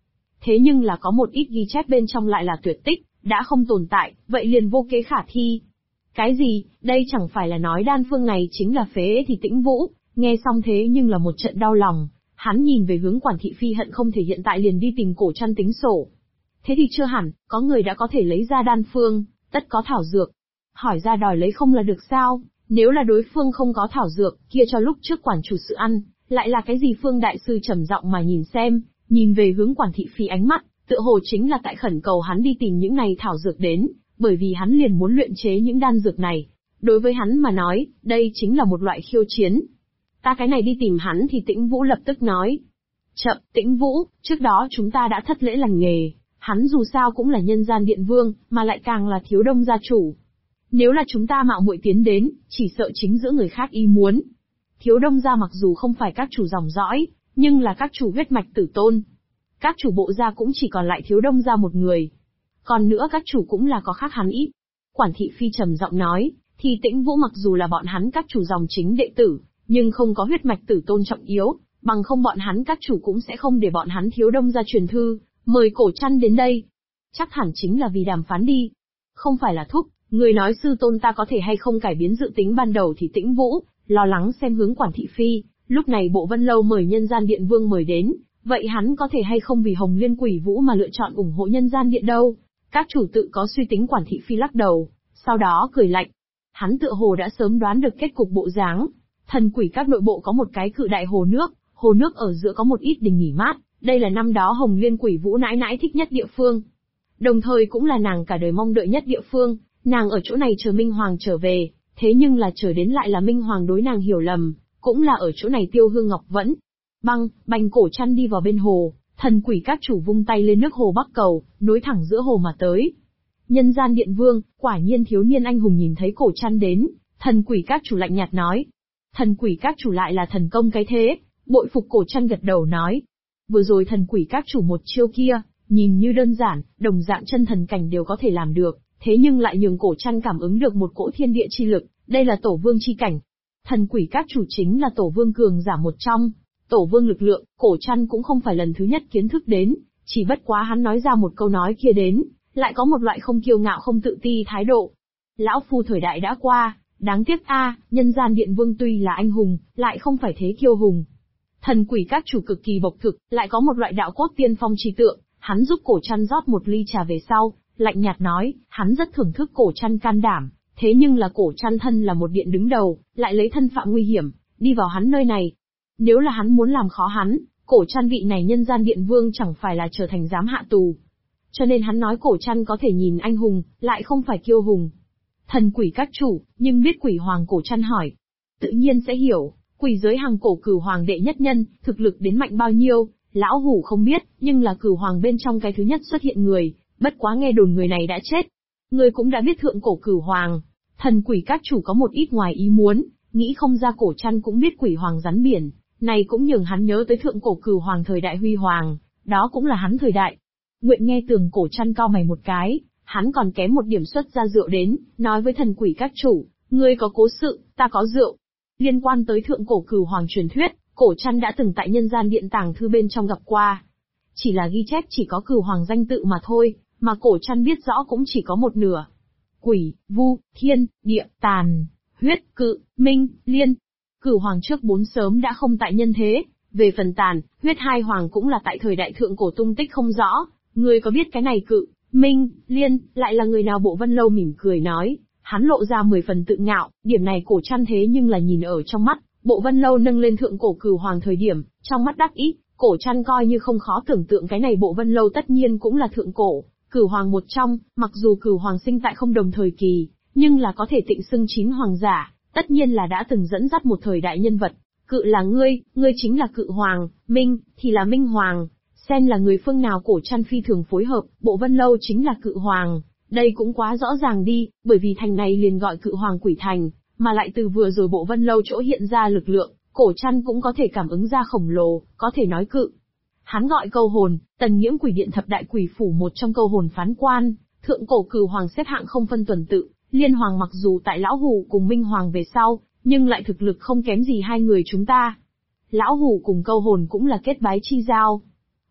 thế nhưng là có một ít ghi chép bên trong lại là tuyệt tích, đã không tồn tại, vậy liền vô kế khả thi. Cái gì, đây chẳng phải là nói đan phương này chính là phế thì Tĩnh Vũ, nghe xong thế nhưng là một trận đau lòng, hắn nhìn về hướng Quản thị phi hận không thể hiện tại liền đi tìm Cổ Trăn tính sổ. Thế thì chưa hẳn, có người đã có thể lấy ra đan phương, tất có thảo dược. Hỏi ra đòi lấy không là được sao, nếu là đối phương không có thảo dược, kia cho lúc trước quản chủ sự ăn, lại là cái gì? Phương đại sư trầm giọng mà nhìn xem, nhìn về hướng Quản thị phi ánh mắt, tựa hồ chính là tại khẩn cầu hắn đi tìm những này thảo dược đến, bởi vì hắn liền muốn luyện chế những đan dược này. Đối với hắn mà nói, đây chính là một loại khiêu chiến. Ta cái này đi tìm hắn thì Tĩnh Vũ lập tức nói. Chậm, Tĩnh Vũ, trước đó chúng ta đã thất lễ lành nghề, hắn dù sao cũng là nhân gian điện vương, mà lại càng là thiếu đông gia chủ. Nếu là chúng ta mạo muội tiến đến, chỉ sợ chính giữa người khác ý muốn. Thiếu đông gia mặc dù không phải các chủ dòng dõi, nhưng là các chủ huyết mạch tử tôn. Các chủ bộ gia cũng chỉ còn lại thiếu đông gia một người. Còn nữa các chủ cũng là có khác hắn ít. Quản thị phi trầm giọng nói, thì Tĩnh Vũ mặc dù là bọn hắn các chủ dòng chính đệ tử, nhưng không có huyết mạch tử tôn trọng yếu, bằng không bọn hắn các chủ cũng sẽ không để bọn hắn thiếu đông gia truyền thư, mời Cổ Trăn đến đây. Chắc hẳn chính là vì đàm phán đi. Không phải là thúc, người nói sư tôn ta có thể hay không cải biến dự tính ban đầu thì Tĩnh Vũ, lo lắng xem hướng Quản thị phi, lúc này Bộ Vân Lâu mời nhân gian điện vương mời đến, vậy hắn có thể hay không vì Hồng Liên Quỷ Vũ mà lựa chọn ủng hộ nhân gian điện đâu? Các chủ tự có suy tính. Quản thị phi lắc đầu, sau đó cười lạnh. Hắn tựa hồ đã sớm đoán được kết cục bộ dáng. Thần quỷ các nội bộ có một cái cự đại hồ nước ở giữa có một ít đình nghỉ mát, đây là năm đó Hồng Liên Quỷ Vũ nãi nãi thích nhất địa phương. Đồng thời cũng là nàng cả đời mong đợi nhất địa phương, nàng ở chỗ này chờ Minh Hoàng trở về, thế nhưng là chờ đến lại là Minh Hoàng đối nàng hiểu lầm, cũng là ở chỗ này Tiêu Hương Ngọc vẫn. Bành Cổ Trăn đi vào bên hồ, thần quỷ các chủ vung tay lên nước hồ Bắc Cầu, nối thẳng giữa hồ mà tới. Nhân gian điện vương, quả nhiên thiếu niên anh hùng nhìn thấy Cổ Trăn đến, thần quỷ các chủ lạnh nhạt nói. Thần quỷ các chủ lại là thần công cái thế, bội phục. Cổ Trăn gật đầu nói. Vừa rồi thần quỷ các chủ một chiêu kia, nhìn như đơn giản, đồng dạng chân thần cảnh đều có thể làm được, thế nhưng lại nhường Cổ Trăn cảm ứng được một cỗ thiên địa chi lực, đây là tổ vương chi cảnh. Thần quỷ các chủ chính là tổ vương cường giả một trong, tổ vương lực lượng, Cổ Trăn cũng không phải lần thứ nhất kiến thức đến, chỉ bất quá hắn nói ra một câu nói kia đến, lại có một loại không kiêu ngạo không tự ti thái độ. Lão phu thời đại đã qua, đáng tiếc nhân gian điện vương tuy là anh hùng, lại không phải thế kiêu hùng. Thần quỷ các chủ cực kỳ bộc thực, lại có một loại đạo cốt tiên phong chi tượng, hắn giúp Cổ Trăn rót một ly trà về sau, lạnh nhạt nói, hắn rất thưởng thức Cổ Trăn can đảm, thế nhưng là Cổ Trăn thân là một điện đứng đầu, lại lấy thân phạm nguy hiểm, đi vào hắn nơi này. Nếu là hắn muốn làm khó hắn, Cổ Trăn vị này nhân gian điện vương chẳng phải là trở thành giám hạ tù. Cho nên hắn nói Cổ Trăn có thể nhìn anh hùng, lại không phải kiêu hùng. Thần quỷ các chủ, nhưng biết quỷ hoàng? Cổ Trăn hỏi. Tự nhiên sẽ hiểu, quỷ giới hàng cổ Cửu Hoàng đệ nhất nhân, thực lực đến mạnh bao nhiêu, lão hủ không biết, nhưng là Cửu Hoàng bên trong cái thứ nhất xuất hiện người, bất quá nghe đồn người này đã chết. Người cũng đã biết thượng cổ Cửu Hoàng. Thần quỷ các chủ có một ít ngoài ý muốn, nghĩ không ra Cổ Trăn cũng biết quỷ hoàng rắn biển, này cũng nhường hắn nhớ tới thượng cổ Cửu Hoàng thời đại huy hoàng, đó cũng là hắn thời đại. Nguyện nghe tường. Cổ Trăn cau mày một cái, hắn còn kém một điểm xuất ra rượu đến, nói với thần quỷ các chủ, ngươi có cố sự, ta có rượu. Liên quan tới thượng cổ Cửu Hoàng truyền thuyết, Cổ Trăn đã từng tại nhân gian điện tàng thư bên trong gặp qua. Chỉ là ghi chép chỉ có Cửu Hoàng danh tự mà thôi, mà Cổ Trăn biết rõ cũng chỉ có một nửa. Quỷ, vu, thiên, địa, tàn, huyết, cự, minh, liên. Cửu Hoàng trước 4 sớm đã không tại nhân thế, về phần tàn, huyết 2 hoàng cũng là tại thời đại thượng cổ tung tích không rõ. Ngươi có biết cái này cự, minh, liên, lại là người nào? Bộ Vân Lâu mỉm cười nói, hắn lộ ra 10 phần tự ngạo, điểm này Cổ Trăn thế nhưng là nhìn ở trong mắt. Bộ Vân Lâu nâng lên thượng cổ Cửu Hoàng thời điểm, trong mắt đắc ý, Cổ Trăn coi như không khó tưởng tượng cái này Bộ Vân Lâu tất nhiên cũng là thượng cổ Cửu Hoàng một trong, mặc dù Cửu Hoàng sinh tại không đồng thời kỳ, nhưng là có thể tịnh xưng 9 hoàng giả, tất nhiên là đã từng dẫn dắt một thời đại nhân vật. Cự là ngươi chính là Cự Hoàng, Minh thì là Minh Hoàng. Xem là người phương nào? Cổ Trăn phi thường phối hợp, Bộ Vân Lâu chính là Cự Hoàng, đây cũng quá rõ ràng đi, bởi vì thành này liền gọi Cự Hoàng Quỷ Thành, mà lại từ vừa rồi Bộ Vân Lâu chỗ hiện ra lực lượng, Cổ Trăn cũng có thể cảm ứng ra khổng lồ, có thể nói cự. Hắn gọi câu hồn, Tần Nghiễm Quỷ Điện thập đại quỷ phủ một trong câu hồn phán quan, thượng cổ Cửu Hoàng xếp hạng không phân tuần tự, Liên Hoàng mặc dù tại Lão Hủ cùng Minh Hoàng về sau, nhưng lại thực lực không kém gì hai người chúng ta. Lão Hủ cùng câu hồn cũng là kết bái chi giao.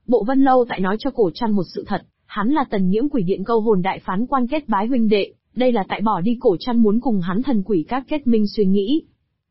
Bộ Vân Lâu tại nói cho Cổ Trăn một sự thật, hắn là Tần Nhiễm Quỷ Điện câu hồn đại phán quan kết bái huynh đệ, đây là tại bỏ đi Cổ Trăn muốn cùng hắn thần quỷ các kết minh suy nghĩ.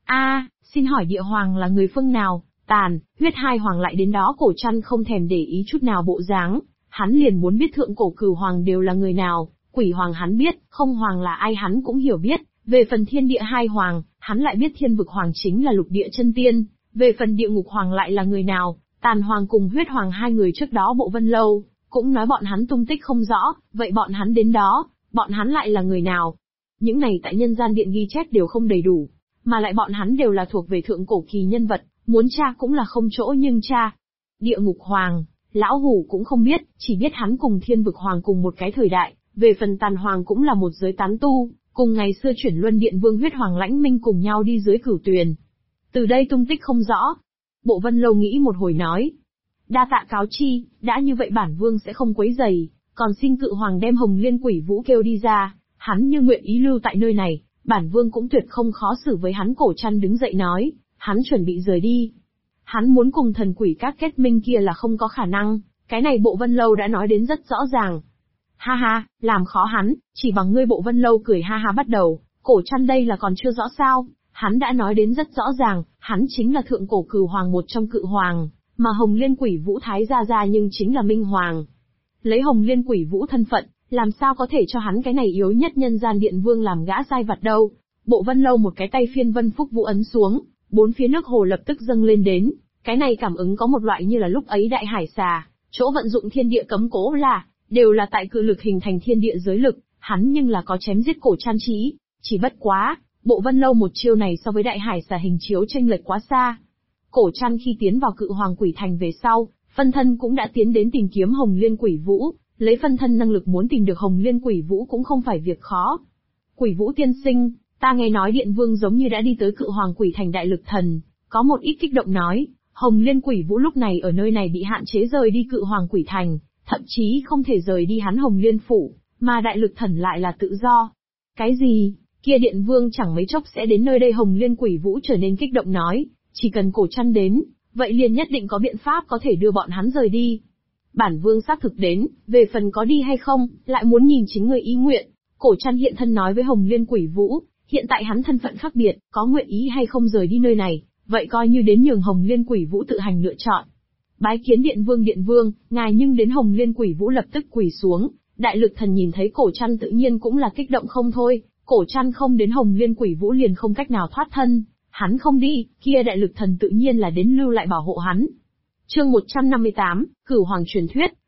Xin hỏi địa hoàng là người phương nào? Tàn, Huyết hai hoàng lại đến đó. Cổ Trăn không thèm để ý chút nào bộ dáng, hắn liền muốn biết thượng cổ cửu hoàng đều là người nào, quỷ hoàng hắn biết, không hoàng là ai hắn cũng hiểu biết, về phần thiên địa hai hoàng, hắn lại biết thiên vực hoàng chính là lục địa chân tiên, về phần địa ngục hoàng lại là người nào, Tàn hoàng cùng Huyết hoàng hai người trước đó Bộ Vân Lâu cũng nói bọn hắn tung tích không rõ, vậy bọn hắn đến đó, bọn hắn lại là người nào? Những này tại nhân gian điện ghi chép đều không đầy đủ, mà lại bọn hắn đều là thuộc về thượng cổ kỳ nhân vật, muốn tra cũng là không chỗ nhưng tra. Địa ngục hoàng, lão hủ cũng không biết, chỉ biết hắn cùng thiên vực hoàng cùng một cái thời đại, về phần Tàn hoàng cũng là một giới tán tu, cùng ngày xưa chuyển luân điện vương Huyết hoàng lãnh minh cùng nhau đi dưới cửu tuyền. Từ đây tung tích không rõ. Bộ Vân Lâu nghĩ một hồi nói. Đa tạ cáo chi, đã như vậy bản vương sẽ không quấy rầy, còn xin cự hoàng đem Hồng Liên Quỷ Vũ kêu đi ra, hắn như nguyện ý lưu tại nơi này, bản vương cũng tuyệt không khó xử với hắn. Cổ Trăn đứng dậy nói, hắn chuẩn bị rời đi. Hắn muốn cùng thần quỷ các kết minh kia là không có khả năng, cái này Bộ Vân Lâu đã nói đến rất rõ ràng. Ha ha, làm khó hắn, chỉ bằng ngươi. Bộ Vân Lâu cười ha ha bắt đầu, Cổ Trăn đây là còn chưa rõ sao, hắn đã nói đến rất rõ ràng, hắn chính là thượng cổ cửu hoàng một trong cự hoàng, mà Hồng Liên Quỷ Vũ thái gia nhưng chính là minh hoàng. Lấy Hồng Liên Quỷ Vũ thân phận, làm sao có thể cho hắn cái này yếu nhất nhân gian điện vương làm gã sai vặt đâu. Bộ Vân Lâu một cái tay phiên vân phúc vũ ấn xuống, bốn phía nước hồ lập tức dâng lên đến, cái này cảm ứng có một loại như là lúc ấy đại hải xà, chỗ vận dụng thiên địa cấm cố đều là tại cự lực hình thành thiên địa giới lực, hắn nhưng là có chém giết Cổ Trăn chỉ bất quá, Bộ Vân Lâu một chiêu này so với đại hải xà hình chiếu chênh lệch quá xa. Cổ Trăn khi tiến vào Cự Hoàng Quỷ Thành về sau, phân thân cũng đã tiến đến tìm kiếm Hồng Liên Quỷ Vũ, lấy phân thân năng lực muốn tìm được Hồng Liên Quỷ Vũ cũng không phải việc khó. Quỷ Vũ tiên sinh, ta nghe nói Điện Vương giống như đã đi tới Cự Hoàng Quỷ Thành. Đại Lực Thần có một ít kích động nói, Hồng Liên Quỷ Vũ lúc này ở nơi này bị hạn chế rời đi Cự Hoàng Quỷ Thành, thậm chí không thể rời đi hắn Hồng Liên Phủ, mà Đại Lực Thần lại là tự do. Cái gì? Kia Điện Vương chẳng mấy chốc sẽ đến nơi đây. Hồng Liên Quỷ Vũ trở nên kích động nói, chỉ cần Cổ Trăn đến, vậy liền nhất định có biện pháp có thể đưa bọn hắn rời đi. Bản vương xác thực đến, về phần có đi hay không, lại muốn nhìn chính người ý nguyện. Cổ Trăn hiện thân nói với Hồng Liên Quỷ Vũ, hiện tại hắn thân phận khác biệt, có nguyện ý hay không rời đi nơi này, vậy coi như đến nhường Hồng Liên Quỷ Vũ tự hành lựa chọn. Bái kiến Điện Vương, ngài nhưng đến. Hồng Liên Quỷ Vũ lập tức quỳ xuống. Đại Lực Thần nhìn thấy Cổ Trăn tự nhiên cũng là kích động không thôi, Cổ Trăn không đến Hồng Liên Quỷ Vũ liền không cách nào thoát thân, hắn không đi, kia Đại Lực Thần tự nhiên là đến lưu lại bảo hộ hắn. Chương 158, Cửu Hoàng truyền thuyết,